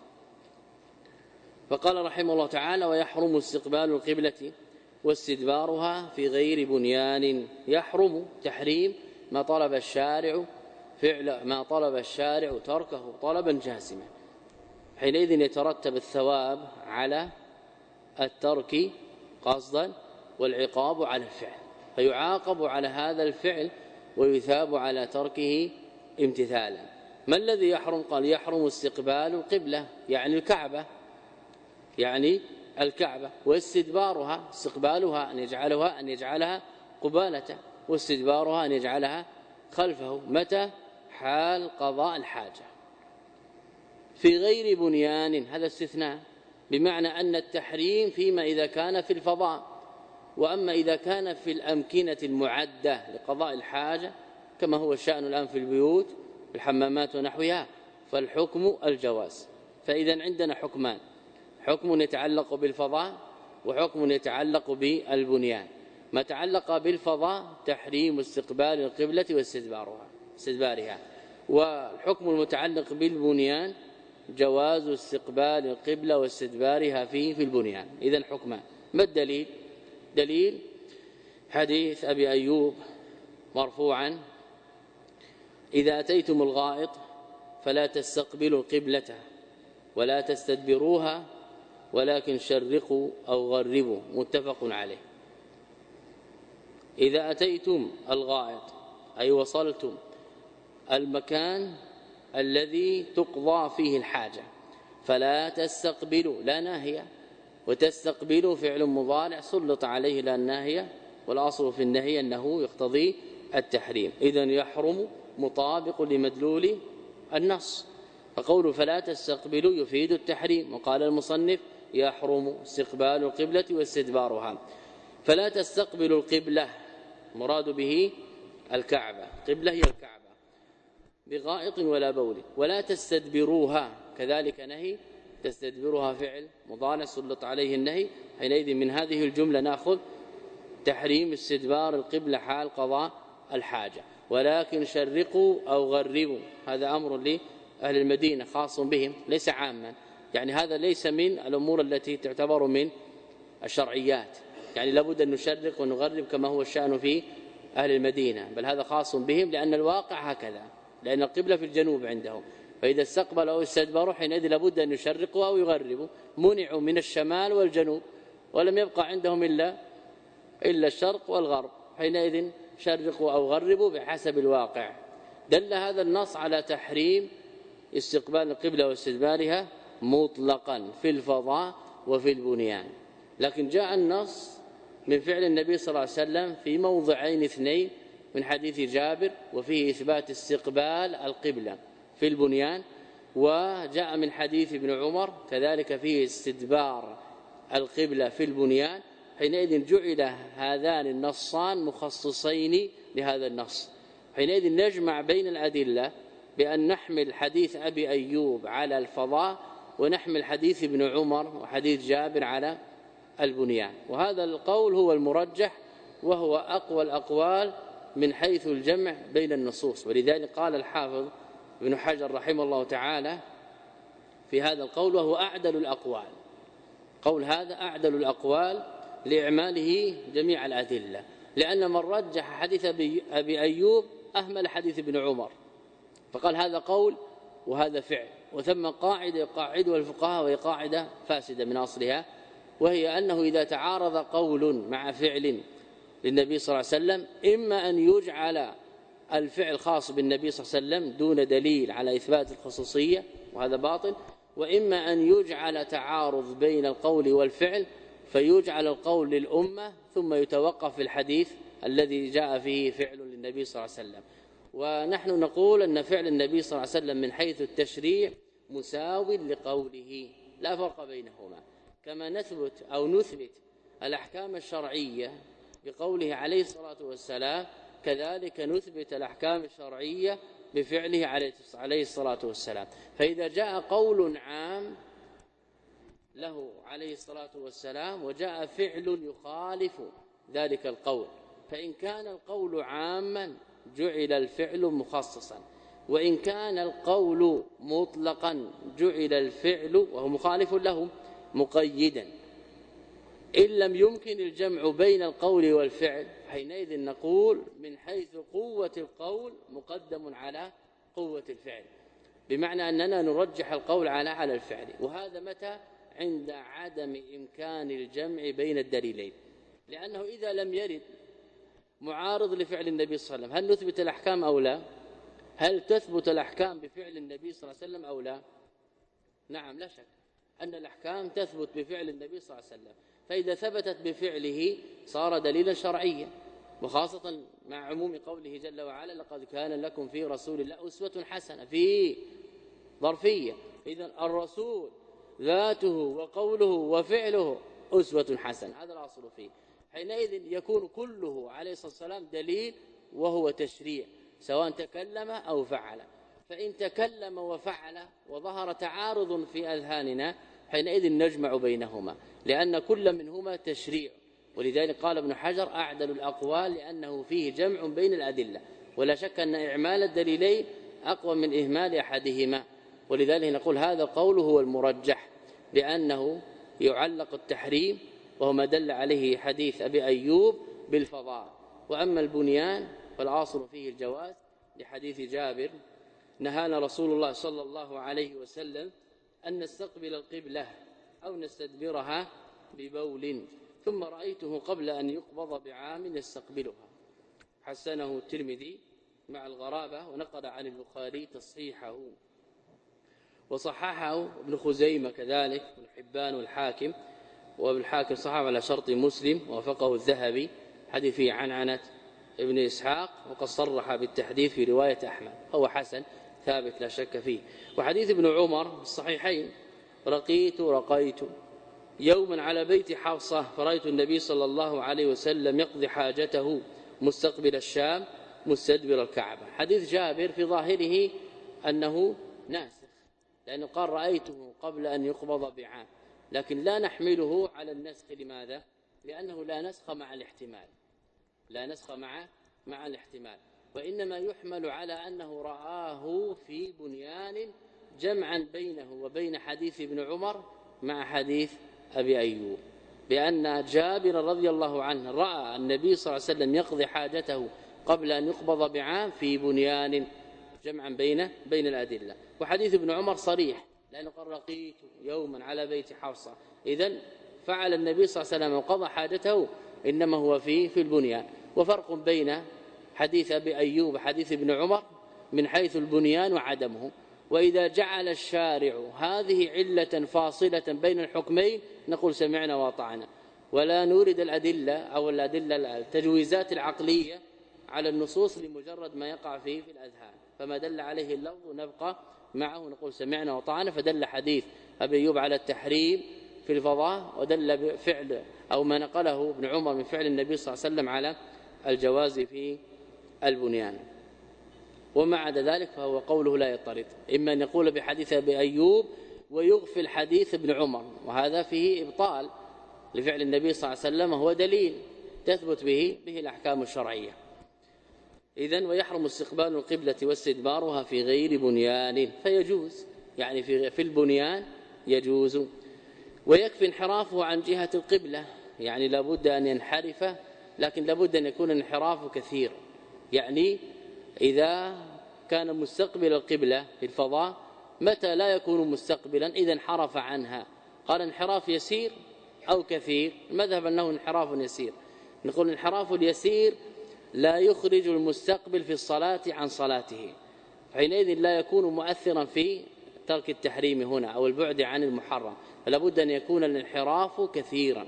S1: فقال رحمه الله تعالى: ويحرم استقبال القبلة واستدبارها في غير بنيان. يحرم تحريم ما طلب الشارع فعل ما طلب الشارع تركه طلبا جازما، حينئذ يترتب الثواب على الترك قصدا والعقاب على الفعل، فيعاقب على هذا الفعل ويثاب على تركه امتثالا. ما الذي يحرم؟ قال: يحرم استقبال القبلة يعني الكعبة، يعني الكعبة، واستدبارها استقبالها أن يجعلها أن يجعلها قبالته، واستدبارها أن يجعلها خلفه. متى؟ حال قضاء الحاجة. في غير بنيان هذا استثناء، بمعنى أن التحريم فيما إذا كان في الفضاء، وأما إذا كان في الأمكنة المعدة لقضاء الحاجة كما هو الشأن الآن في البيوت بالحمامات ونحوها فالحكم الجواز. فإذا عندنا حكمان: حكم يتعلق بالفضاء وحكم يتعلق بالبنيان. ما تعلق بالفضاء تحريم استقبال القبلة واستدبارها استدبارها، والحكم المتعلق بالبنيان جواز استقبال القبلة واستدبارها في في البنيان. إذن حكمان. ما الدليل؟ دليل حديث أبي أيوب مرفوعا: إذا أتيتم الغائط فلا تستقبلوا القبلة ولا تستدبروها ولكن شرقوا أو غربوا. متفق عليه. إذا أتيتم الغائط أي وصلتم المكان الذي تقضى فيه الحاجة فلا تستقبلوا، لا ناهية، وتستقبلوا فعل مضارع سلط عليه لا الناهية، والأصل في النهي أنه يقتضي التحريم. إذن يحرم مطابق لمدلول النص، فقول فلا تستقبلوا يفيد التحريم. وقال المصنف: يحرم استقبال القبلة واستدبارها. فلا تستقبلوا القبلة مراد به الكعبة، قبلة هي الكعبة بغائط ولا بول. ولا تستدبروها كذلك نهي، تستدبرها فعل مضارع سلط عليه النهي. حينئذ من هذه الجملة نأخذ تحريم استدبار القبلة حال قضاء الحاجة. ولكن شرقوا أو غربوا هذا أمر لأهل المدينة خاص بهم ليس عاما، يعني هذا ليس من الأمور التي تعتبر من الشرعيات، يعني لابد أن نشرق ونغرب كما هو الشأن في أهل المدينة، بل هذا خاص بهم لأن الواقع هكذا، لأن القبلة في الجنوب عندهم، فإذا استقبل أو استدبروا حينئذ لابد أن يشرقوا أو يغربوا. منعوا من الشمال والجنوب ولم يبقى عندهم إلا إلا الشرق والغرب، حينئذ شرقوا أو غربوا بحسب الواقع. دل هذا النص على تحريم استقبال القبلة واستدبارها مطلقا في الفضاء وفي البنيان. لكن جاء النص من فعل النبي صلى الله عليه وسلم في موضعين اثنين من حديث جابر وفيه إثبات استقبال القبلة في البنيان، وجاء من حديث ابن عمر كذلك فيه استدبار القبلة في البنيان. حينئذ جعل هذان النصان مخصصين لهذا النص. حينئذ نجمع بين الأدلة بأن نحمل حديث أبي أيوب على الفضاء ونحمل حديث ابن عمر وحديث جابر على البنيان، وهذا القول هو المرجح وهو أقوى الأقوال من حيث الجمع بين النصوص. ولذلك قال الحافظ ابن حجر رحمه الله تعالى في هذا القول وهو أعدل الأقوال، قول هذا أعدل الأقوال لإعماله جميع الأدلة، لأن من رجح حديث أبي أيوب أهمل حديث ابن عمر، فقال هذا قول وهذا فعل، وثم قاعدة يقاعدها الفقهاء وهي قاعدة فاسدة من أصلها، وهي أنه إذا تعارض قول مع فعل للنبي صلى الله عليه وسلم إما أن يجعل الفعل خاص بالنبي صلى الله عليه وسلم دون دليل على إثبات الخصوصية وهذا باطل، وإما أن يجعل تعارض بين القول والفعل فيجعل القول للأمة ثم يتوقف في الحديث الذي جاء فيه فعل للنبي صلى الله عليه وسلم. ونحن نقول أن فعل النبي صلى الله عليه وسلم من حيث التشريع مساو لقوله لا فرق بينهما، كما نثبت أو نثبت الأحكام الشرعية بقوله عليه الصلاة والسلام كذلك نثبت الأحكام الشرعية بفعله عليه الصلاة والسلام. فإذا جاء قول عام له عليه الصلاة والسلام وجاء فعل يخالف ذلك القول، فإن كان القول عاما جعل الفعل مخصصا، وإن كان القول مطلقا جعل الفعل وهو مخالف له مقيدا. إن لم يمكن الجمع بين القول والفعل حينئذ نقول من حيث قوة القول مقدم على قوة الفعل، بمعنى أننا نرجح القول على على الفعل. وهذا متى؟ عند عدم إمكان الجمع بين الدليلين، لأنه إذا لم يرد معارض لفعل النبي صلى الله عليه وسلم هل نثبت الأحكام أو لا؟ هل تثبت الأحكام بفعل النبي صلى الله عليه وسلم أو لا؟ نعم، لا شك أن الأحكام تثبت بفعل النبي صلى الله عليه وسلم، فإذا ثبتت بفعله صار دليلا شرعيا، وخاصة مع عموم قوله جل وعلا لقد كان لكم في رسول الله أسوة حسنة في ظرفية. إذن الرسول ذاته وقوله وفعله أسوة حسنة، هذا الأصل فيه. حينئذ يكون كله عليه الصلاة والسلام دليل وهو تشريع سواء تكلم أو فعل. فإن تكلم وفعل وظهر تعارض في أذهاننا حينئذ نجمع بينهما، لأن كل منهما تشريع. ولذلك قال ابن حجر أعدل الأقوال لأنه فيه جمع بين الأدلة، ولا شك أن إعمال الدليلين أقوى من إهمال أحدهما. ولذلك نقول هذا القول هو المرجح لأنه يعلق التحريم وهو ما دل عليه حديث أبي أيوب بالفضاء. وأما البنيان فالعاصر فيه الجواز لحديث جابر نهانا رسول الله صلى الله عليه وسلم أن نستقبل القبلة أو نستدبرها ببول، ثم رأيته قبل أن يقبض بعام يستقبلها. حسنه الترمذي مع الغرابة، ونقل عن البخاري تصحيحه، وصححه ابن خزيمة كذلك ابن حبان والحاكم، وابن الحاكم صححه على شرط مسلم ووافقه الذهبي، حديث فيه عنعنة ابن إسحاق، وقد صرح بالتحديث في رواية أحمد، هو حسن ثابت لا شك فيه. وحديث ابن عمر الصحيحين رقيت رقيت يوما على بيت حفصة فرأيت النبي صلى الله عليه وسلم يقضي حاجته مستقبل الشام مستدبر الكعبة. حديث جابر في ظاهره أنه ناسخ، لأنه قال رأيته قبل أن يقبض بعام، لكن لا نحمله على النسخ. لماذا؟ لأنه لا نسخ مع الاحتمال، لا نسخ مع مع الاحتمال، وإنما يحمل على أنه رآه في بنيان جمعا بينه وبين حديث ابن عمر مع حديث أبي أيوب، بأن جابر رضي الله عنه رأى النبي صلى الله عليه وسلم يقضي حاجته قبل أن يقبض بعام في بنيان جمعا بين بين الأدلة. وحديث ابن عمر صريح لأنه قال رقيت يوما على بيت حفصة، إذن فعل النبي صلى الله عليه وسلم وقضى حاجته إنما هو في في البنيان. وفرق بين حديث أبي أيوب وحديث ابن عمر من حيث البنيان وعدمه. وإذا جعل الشارع هذه علة فاصلة بين الحكمين نقول سمعنا وأطعنا، ولا نورد الأدلة أو الأدلة التجويزات العقلية على النصوص لمجرد ما يقع فيه في الأذهان، فما دل عليه اللفظ نبقى معه نقول سمعنا وطعنا. فدل حديث أبي أيوب على التحريم في الفضاء، ودل بفعل أو ما نقله ابن عمر من فعل النبي صلى الله عليه وسلم على الجواز في البنيان. وما عدا ذلك فهو قوله لا يضطرد، إما أن يقول بحديث أبي أيوب ويغفل حديث ابن عمر، وهذا فيه إبطال لفعل النبي صلى الله عليه وسلم، هو دليل تثبت به به الأحكام الشرعية. إذن ويحرم استقبال القبلة واستدبارها في غير بنيان، فيجوز يعني في في البنيان يجوز. ويكفي انحرافه عن جهة القبلة، يعني لابد أن ينحرف، لكن لابد أن يكون انحرافه كثير. يعني إذا كان مستقبل القبلة في الفضاء، متى لا يكون مستقبلا؟ إذا انحرف عنها. قال انحراف يسير أو كثير؟ المذهب أنه انحراف يسير. نقول انحراف اليسير لا يخرج المستقبل في الصلاة عن صلاته، حينئذ لا يكون مؤثرا في ترك التحريم هنا أو البعد عن المحرم، فلا بد أن يكون الانحراف كثيرا.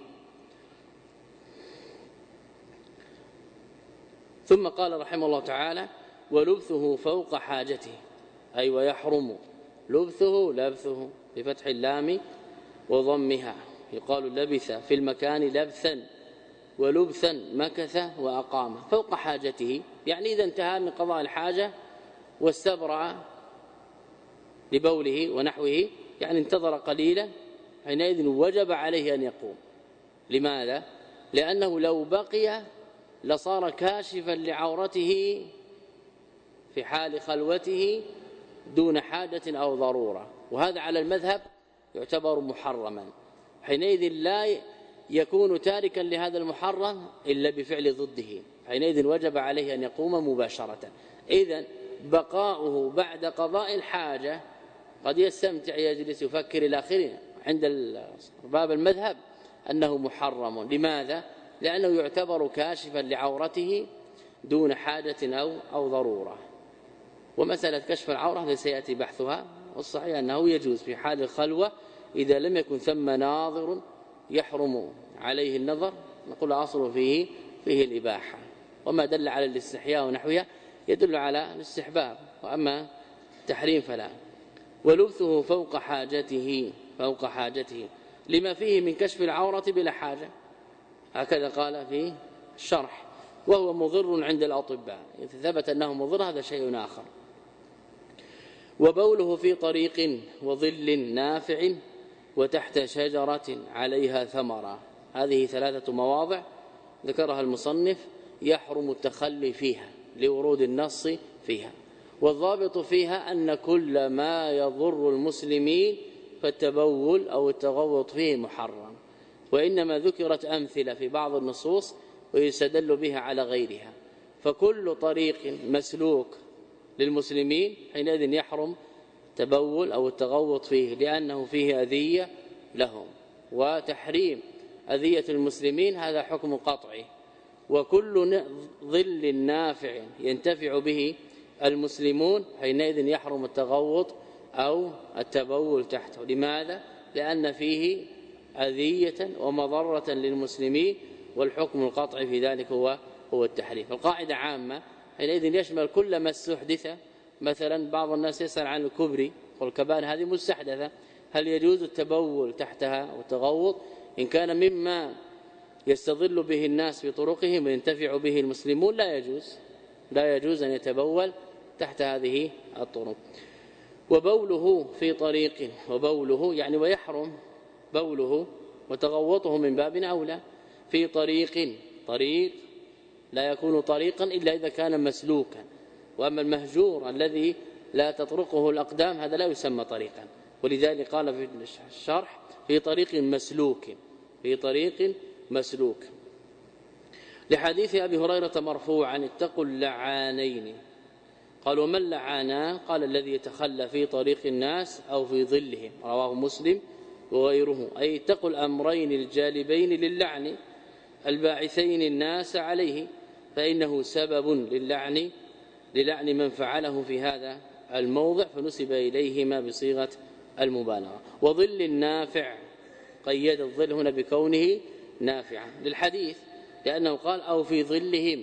S1: ثم قال رحمه الله تعالى: ولبثه فوق حاجته، أي ويحرم لبثه لبثه بفتح اللام وضمها، يقال لبث في المكان لبثا، ولبثا مكث وأقام فوق حاجته، يعني إذا انتهى من قضاء الحاجة واستبرأ لبوله ونحوه، يعني انتظر قليلا، حينئذ وجب عليه أن يقوم. لماذا؟ لأنه لو بقي لصار كاشفا لعورته في حال خلوته دون حاجة أو ضرورة، وهذا على المذهب يعتبر محرما، حينئذ لا يكون تاركا لهذا المحرم إلا بفعل ضده، حينئذ وجب عليه أن يقوم مباشرة. إذن بقاؤه بعد قضاء الحاجة قد يستمتع يجلس يفكر إلى آخره، عند باب المذهب أنه محرم. لماذا؟ لأنه يعتبر كاشفا لعورته دون حاجة أو أو ضرورة. ومسألة كشف العورة ليس يأتي بحثها، والصحيح أنه يجوز في حال الخلوة إذا لم يكن ثم ناظر يحرم عليه النظر، نقول أصل فيه فيه الإباحة، وما دل على الاستحياء ونحوها يدل على الاستحباب، وأما تحريم فلا. ولبثه فوق حاجته فوق حاجته لما فيه من كشف العورة بلا حاجة، هكذا قال في الشرح، وهو مضر عند الأطباء، إذا ثبت أنه مضر هذا شيء آخر. وبوله في طريق وظل نافع وتحت شجرة عليها ثمرة، هذه ثلاثة مواضع ذكرها المصنف يحرم التخلي فيها لورود النص فيها. والضابط فيها أن كل ما يضر المسلمين فالتبول أو التغوط فيه محرم، وإنما ذكرت أمثلة في بعض النصوص ويستدل بها على غيرها. فكل طريق مسلوك للمسلمين حينئذ يحرم تبول أو التغوط فيه، لأنه فيه أذية لهم، وتحريم أذية المسلمين هذا حكم قطعي. وكل ظل نافع ينتفع به المسلمون حينئذ يحرم التغوط أو التبول تحته. لماذا؟ لأن فيه أذية ومضرة للمسلمين، والحكم القطعي في ذلك هو هو التحريم. القاعدة عامة حينئذ يشمل كل ما استحدث. مثلا بعض الناس يسأل عن الكبري والكبائر، هذه مستحدثة، هل يجوز التبول تحتها والتغوط؟ إن كان مما يستظل به الناس في طرقهم وينتفع به المسلمون لا يجوز لا يجوز أن يتبول تحت هذه الطرق. وبوله في طريق، وبوله يعني ويحرم بوله وتغوطه من باب أولى في طريق، طريق لا يكون طريقا إلا إذا كان مسلوكا، وأما المهجور الذي لا تطرقه الأقدام هذا لا يسمى طريقا. ولذلك قال في الشرح في طريق مسلوك، في طريق مسلوك، لحديث أبي هريرة مرفوعا اتقوا اللعانين. قال ومن لعانا؟ قال الذي يتخلى في طريق الناس أو في ظلهم، رواه مسلم وغيره، أي اتقوا الأمرين الجالبين للعن الباعثين الناس عليه، فإنه سبب للعن للعن من فعله في هذا الموضع، فنسب إليهما بصيغة المبالغة. وظل النافع، قيد الظل هنا بكونه نافعا للحديث، لأنه قال أو في ظلهم،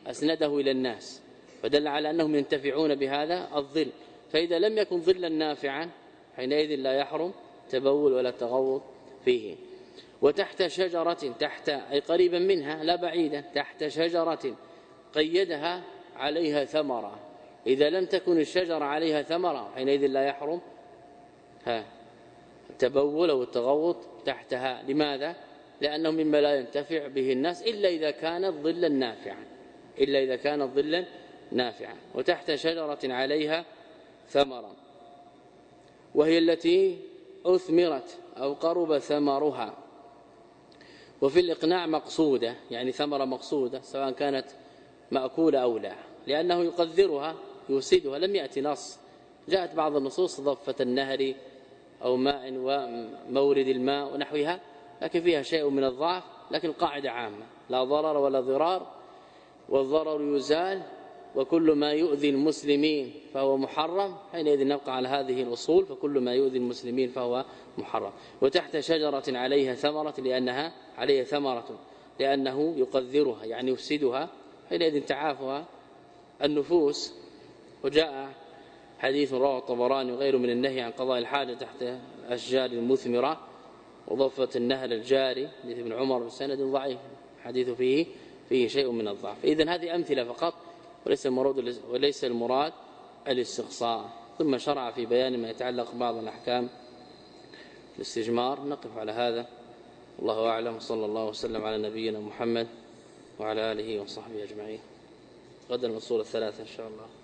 S1: أسنده إلى الناس فدل على أنهم ينتفعون بهذا الظل. فإذا لم يكن ظلا نافعا حينئذ لا يحرم تبول ولا تغوط فيه. وتحت شجرة، تحت أي قريبا منها لا بعيدا، تحت شجرة قيدها عليها ثمرة، إذا لم تكن الشجرة عليها ثمرة حينئذ لا يحرم ها التبول أو التغوط تحتها. لماذا؟ لأنه مما لا ينتفع به الناس إلا إذا كانت ظلا نافعا، إلا إذا كانت ظلا نافعا. وتحت شجرة عليها ثمرة، وهي التي أثمرت أو قرب ثمرها. وفي الإقناع مقصودة، يعني ثمرة مقصودة سواء كانت مأكولة أو لا، لأنه يقذرها يفسدها. لم يأتي نص، جاءت بعض النصوص ضفة النهر أو ماء ومورد الماء ونحوها، لكن فيها شيء من الضعف، لكن القاعدة عامة لا ضرر ولا ضرار، والضرر يزال، وكل ما يؤذي المسلمين فهو محرم. حينئذ نبقى على هذه الأصول، فكل ما يؤذي المسلمين فهو محرم. وتحت شجرة عليها ثمرة، لأنها عليها ثمرة لأنه يقذرها يعني يفسدها، حينئذ تعافها النفوس. وجاء حديث رواه الطبراني وغيره من النهي عن قضاء الحاجة تحت أشجار المثمرة وضفة النهر الجاري حديث ابن عمر بسند ضعيف، حديث فيه فيه شيء من الضعف. إذن هذه أمثلة فقط وليس المراد وليس المراد الاستقصاء. ثم شرع في بيان ما يتعلق بعض الأحكام الاستجمار. نقف على هذا، الله أعلم، صلى الله وسلم على نبينا محمد وعلى آله وصحبه أجمعين. غدا الأصول الثلاثة إن شاء الله.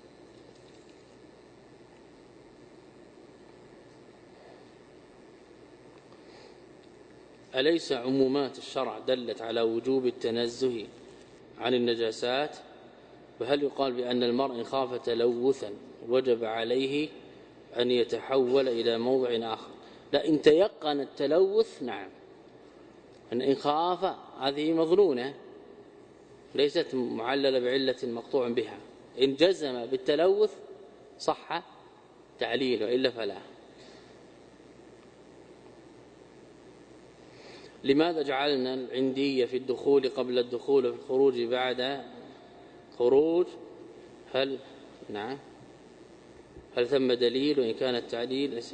S1: أليس عمومات الشرع دلت على وجوب التنزه عن النجاسات؟ وهل يقال بأن المرء إن خاف تلوثا وجب عليه أن يتحول إلى موضع آخر؟ لا، إن تيقن التلوث نعم، إن خاف هذه مظنونة ليست معللة بعلة مقطوع بها. إن جزم بالتلوث صح تعليل، وإلا فلا. لماذا جعلنا العندية في الدخول قبل الدخول وفي الخروج بعد خروج؟ هل نعم هل ثم دليل؟ وإن كان التعليل ليس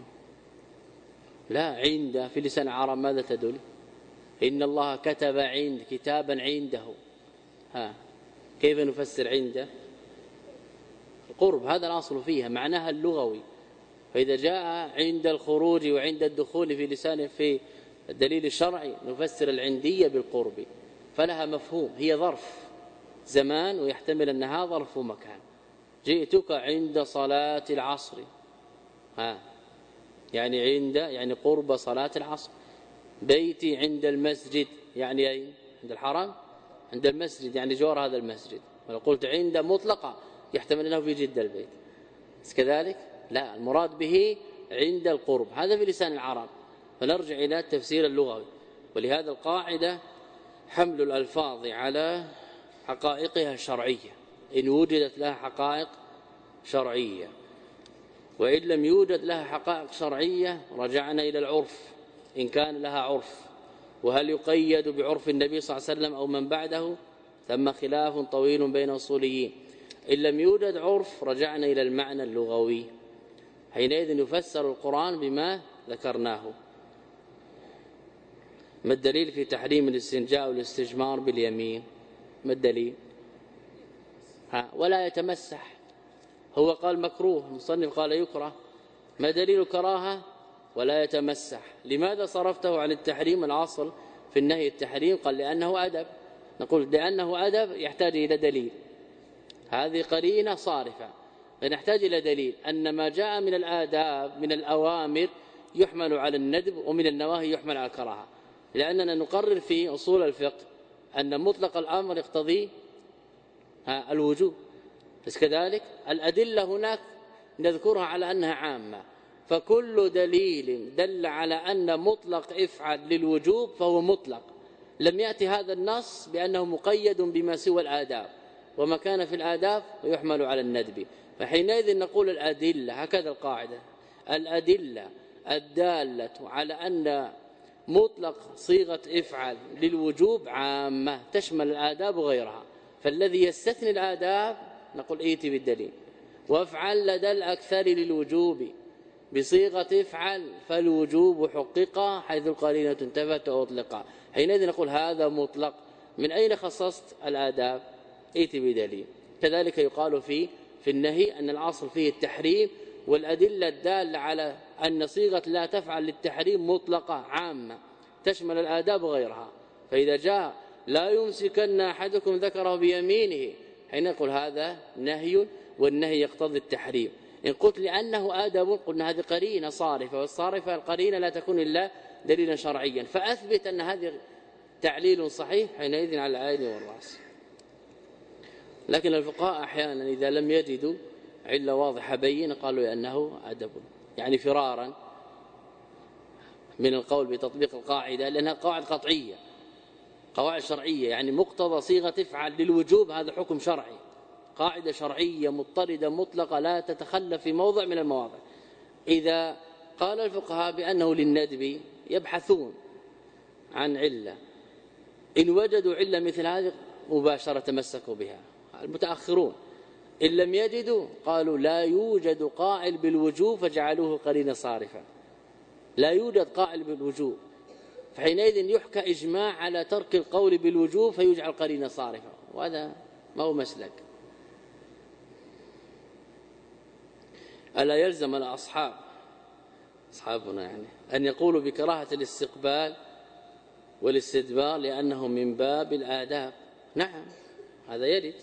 S1: لا. عند في لسان العرب ماذا تدل؟ إن الله كتب عند كتابا عنده. ها كيف نفسر عنده؟ القرب، هذا الأصل فيها معناها اللغوي. فإذا جاء عند الخروج وعند الدخول في لسان في الدليل الشرعي نفسر العندية بالقرب، فلها مفهوم، هي ظرف زمان ويحتمل أنها ظرف مكان. جئتك عند صلاة العصر، ها يعني عند يعني قرب صلاة العصر. بيتي عند المسجد يعني أين؟ عند الحرم، عند المسجد يعني جوار هذا المسجد. ولو قلت عند مطلقة يحتمل أنه في جدة البيت، بس كذلك لا، المراد به عند القرب، هذا في لسان العرب. فنرجع إلى التفسير اللغوي. ولهذا القاعدة حمل الألفاظ على حقائقها الشرعية إن وجدت لها حقائق شرعية، وإن لم يوجد لها حقائق شرعية رجعنا إلى العرف إن كان لها عرف. وهل يقيد بعرف النبي صلى الله عليه وسلم أو من بعده؟ ثم خلاف طويل بين الأصوليين. إن لم يوجد عرف رجعنا إلى المعنى اللغوي، حينئذ يفسر القرآن بما ذكرناه. ما الدليل في تحريم الاستنجاء والاستجمار باليمين؟ ما الدليل؟ ها ولا يتمسح، هو قال مكروه، المصنف قال يكره. ما دليل الكراهه؟ ولا يتمسح. لماذا صرفته عن التحريم؟ العاصل في النهي التحريم، قال لأنه أدب. نقول لأنه أدب يحتاج إلى دليل، هذه قرينة صارفة. فنحتاج إلى دليل أن ما جاء من الآداب من الأوامر يحمل على الندب، ومن النواهي يحمل على الكراهه. لأننا نقرر في أصول الفقه أن مطلق الأمر يقتضي الوجوب، بس كذلك الأدلة هناك نذكرها على أنها عامة. فكل دليل دل على أن مطلق افعل للوجوب فهو مطلق، لم يأتي هذا النص بأنه مقيد بما سوى الآداب، وما كان في الآداب ويحمل على الندب. فحينئذ نقول الأدلة، هكذا القاعدة، الأدلة الدالة على أن مطلق صيغة افعل للوجوب عامة تشمل الآداب وغيرها. فالذي يستثني الآداب نقول ائت بالدليل. وافعل لدى الأكثر للوجوب بصيغة افعل فالوجوب حقق حيث القرينة انتفت وأطلق. حينئذ نقول هذا مطلق. من أين خصصت الآداب؟ ائت بدليل. كذلك يقال في في النهي أن الأصل فيه التحريم، والأدلة الدالة على أن صيغة لا تفعل للتحريم مطلقة عامة تشمل الآداب وغيرها. فإذا جاء لا يمسكن أحدكم ذكره بيمينه حين نقول هذا نهي، والنهي يقتضي التحريم. إن قلت لأنه آداب قلنا هذه قرينة صارفة، والصارفة القرينة لا تكون إلا دليلا شرعيا، فأثبت أن هذه تعليل صحيح حينئذ على العين والرأس. لكن الفقهاء أحيانا إذا لم يجدوا علة واضحة بين قالوا لأنه أدب، يعني فرارا من القول بتطبيق القاعدة لأنها قواعد قطعية قواعد شرعية، يعني مقتضى صيغة افعل للوجوب هذا حكم شرعي، قاعدة شرعية مضطردة مطلقة لا تتخلف في موضع من المواضع. إذا قال الفقهاء بأنه للندب يبحثون عن علة، إن وجدوا علة مثل هذه مباشرة تمسكوا بها المتأخرون، إن لم يجدوا قالوا لا يوجد قائل بالوجوب فجعلوه قرينة صارفة، لا يوجد قائل بالوجوب، فحينئذ يحكى إجماع على ترك القول بالوجوب فيجعل قرينة صارفة، وهذا ما هو مسلك. ألا يلزم الأصحاب أصحابنا يعني أن يقولوا بكراهة الاستقبال والاستدبار لأنه من باب الآداب؟ نعم هذا يرد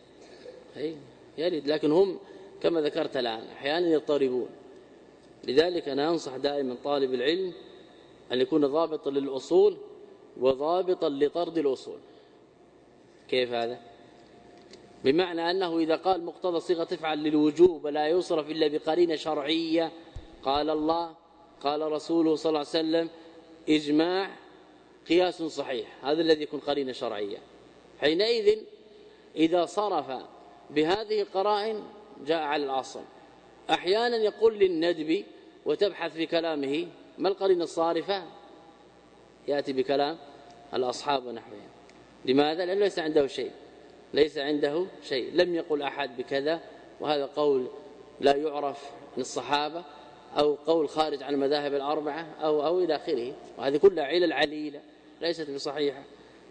S1: يرد، لكن هم كما ذكرت الآن أحيانا يضطربون. لذلك أنا أنصح دائما طالب العلم أن يكون ضابطا للأصول وضابطا لطرد الأصول. كيف هذا؟ بمعنى أنه إذا قال مقتضى صيغة تفعل للوجوب لا يصرف إلا بقرينة شرعية، قال الله قال رسوله صلى الله عليه وسلم إجماع قياس صحيح، هذا الذي يكون قرينة شرعية. حينئذ إذا صرف بهذه القرائن جاء على الأصل. أحيانا يقول للندب وتبحث في كلامه ما القرينة الصارفة، يأتي بكلام الأصحاب ونحوهم. لماذا؟ لأنه ليس عنده شيء ليس عنده شيء لم يقل أحد بكذا، وهذا قول لا يعرف من الصحابة، أو قول خارج عن المذاهب الأربعة، أو أو إلى آخره، وهذه كلها علل عليلة ليست بصحيحة.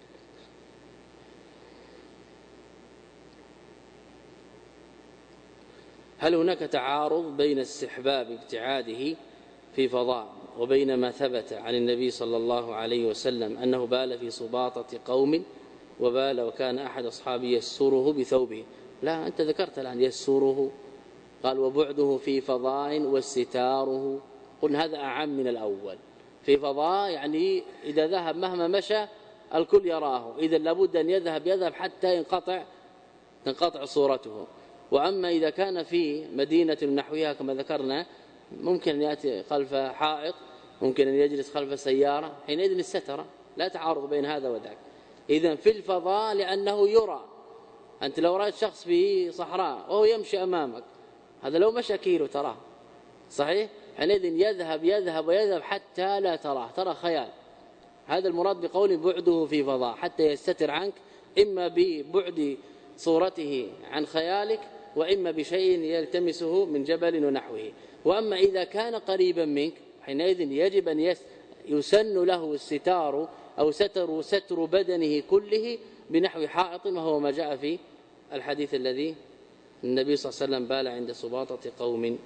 S1: هل هناك تعارض بين استحباب ابتعاده في فضاء وبين ما ثبت عن النبي صلى الله عليه وسلم أنه بال في سباطة قوم وبال وكان أحد أصحابه يسره بثوبه؟ لا، أنت ذكرت الآن يسره، قال وبعده في فضاء واستتاره، قلنا هذا أعم من الأول. في فضاء يعني إذا ذهب مهما مشى الكل يراه، إذا لابد أن يذهب يذهب حتى ينقطع تنقطع صورته. وأما إذا كان في مدينة نحوها كما ذكرنا ممكن أن يأتي خلف حائط، ممكن أن يجلس خلف سيارة، حينئذ السترة، لا تعارض بين هذا وذاك. إذن في الفضاء لأنه يرى، أنت لو رأيت شخص في صحراء وهو يمشي أمامك، هذا لو مشى كيلو تراه صحيح، حينئذ يذهب يذهب ويذهب حتى لا تراه، ترى خيال. هذا المراد بقول بعده في فضاء، حتى يستتر عنك إما ببعد صورته عن خيالك، وإما بشيء يلتمسه من جبل ونحوه. وأما إذا كان قريبا منك حينئذ يجب أن يسن له الستار أو ستر ستر بدنه كله بنحو حائط، وهو ما جاء في الحديث الذي النبي صلى الله عليه وسلم بال عند سباطة قوم.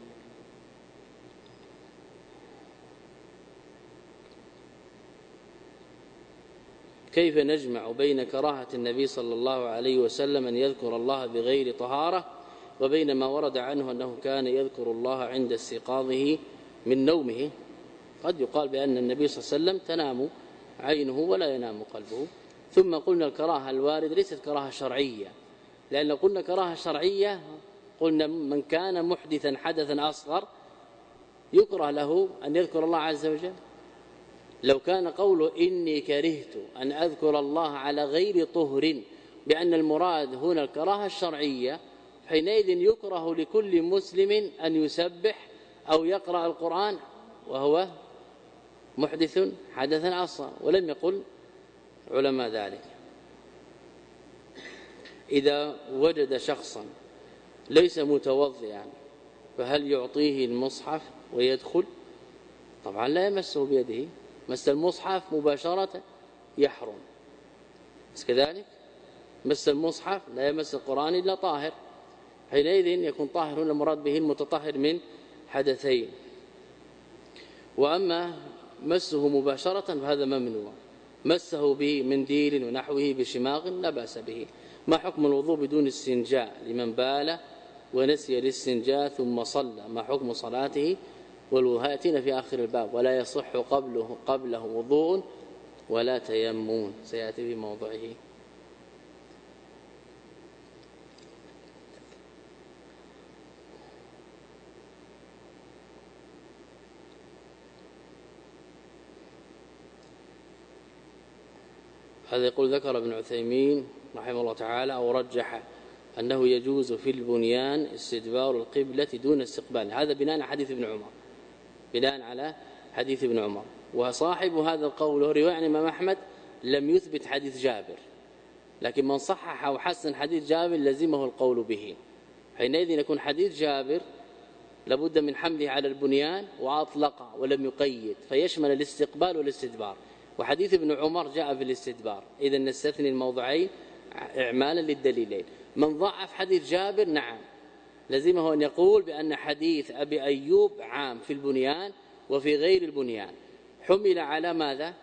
S1: كيف نجمع بين كراهة النبي صلى الله عليه وسلم أن يذكر الله بغير طهارة وبين ما ورد عنه أنه كان يذكر الله عند استيقاظه من نومه؟ قد يقال بأن النبي صلى الله عليه وسلم تنام عينه ولا ينام قلبه. ثم قلنا الكراهة الوارد ليست كراهة شرعية، لأن لو قلنا كراهة شرعية قلنا من كان محدثا حدثا أصغر يكره له أن يذكر الله عز وجل. لو كان قوله إني كرهت أن أذكر الله على غير طهر بأن المراد هنا الكراهة الشرعية، حينئذ يكره لكل مسلم أن يسبح أو يقرأ القرآن وهو محدث حدثا أصغر، ولم يقل علماء ذلك. إذا وجد شخصا ليس متوضئا فهل يعطيه المصحف ويدخل؟ طبعا لا يمسه بيده، مس المصحف مباشرة يحرم، بس كذلك مس المصحف لا يمس القرآن إلا طاهر، حينئذ يكون طاهر هنا المراد به المتطهر من حدثين. وأما مسه مباشرة فهذا ممنوع، مسه بمنديل ونحوه بشماغ لا بأس به. ما حكم الوضوء بدون استنجاء لمن بال ونسي الاستنجاء ثم صلى؟ ما حكم صلاته والوضوء؟ يأتينا في آخر الباب. ولا يصح قبله قبله وضوء ولا تيمم، سيأتي في موضعه. هذا يقول ذكر ابن عثيمين رحمه الله تعالى أو رجح أنه يجوز في البنيان استدبار القبلة دون استقبال، هذا بناء على حديث ابن عمر، بناء على حديث ابن عمر. وصاحب هذا القول رواية عن الإمام أحمد لم يثبت حديث جابر، لكن من صحح أو حسن حديث جابر لزمه القول به، حينئذ يكون حديث جابر لابد من حمله على البنيان وأطلق ولم يقيد فيشمل الاستقبال والاستدبار، وحديث ابن عمر جاء في الاستدبار، إذا نستثني الموضعين إعمالا للدليلين. من ضعف حديث جابر نعم لزمه أن يقول بأن حديث أبي أيوب عام في البنيان وفي غير البنيان، حمل على ماذا؟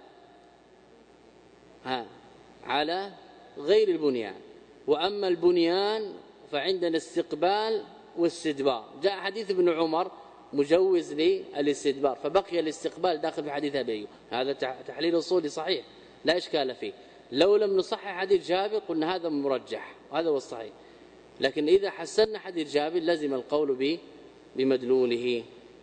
S1: ها على غير البنيان، وأما البنيان فعندنا استقبال واستدبار. جاء حديث ابن عمر مجوز للاستدبار فبقي الاستقبال داخل في حديث أبي أيوب، هذا تحليل أصولي صحيح لا إشكال فيه. لو لم نصحح حديث جابر قلنا هذا مرجح وهذا هو الصحيح، لكن إذا حسنا حديث جابر لزم القول به بمدلوله.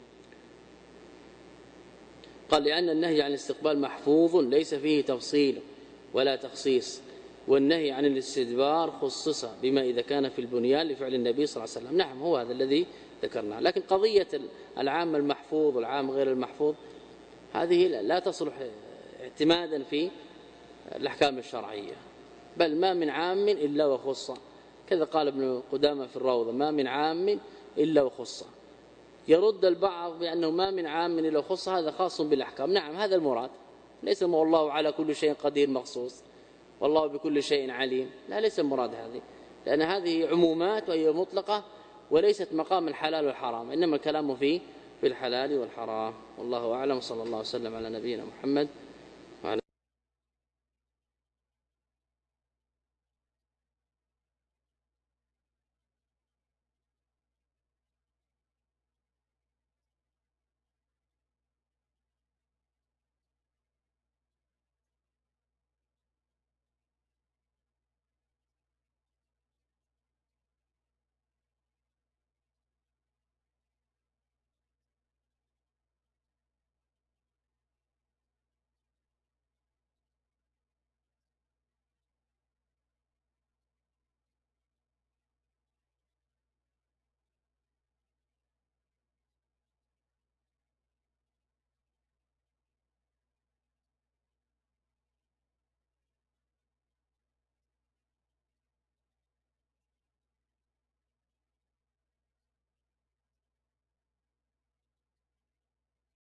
S1: قال لأن النهي عن الاستقبال محفوظ ليس فيه تفصيل ولا تخصيص، والنهي عن الاستدبار خصص بما إذا كان في البنيان لفعل النبي صلى الله عليه وسلم. نعم هو هذا الذي ذكرناه، لكن قضية العام المحفوظ والعام غير المحفوظ هذه لا تصلح اعتمادا في الأحكام الشرعية، بل ما من عام إلا وخص، كذا قال ابن قدامة في الروضة ما من عام إلا وخص. يرد البعض بأنه ما من عام إلا وخص هذا خاص بالأحكام، نعم هذا المراد، ليس ما الله على كل شيء قدير مخصوص والله بكل شيء عليم، لا ليس المراد هذه، لأن هذه عمومات وهي مطلقة وليست مقام الحلال والحرام، إنما الكلام فيه في الحلال والحرام. والله أعلم، صلى الله وسلم على نبينا محمد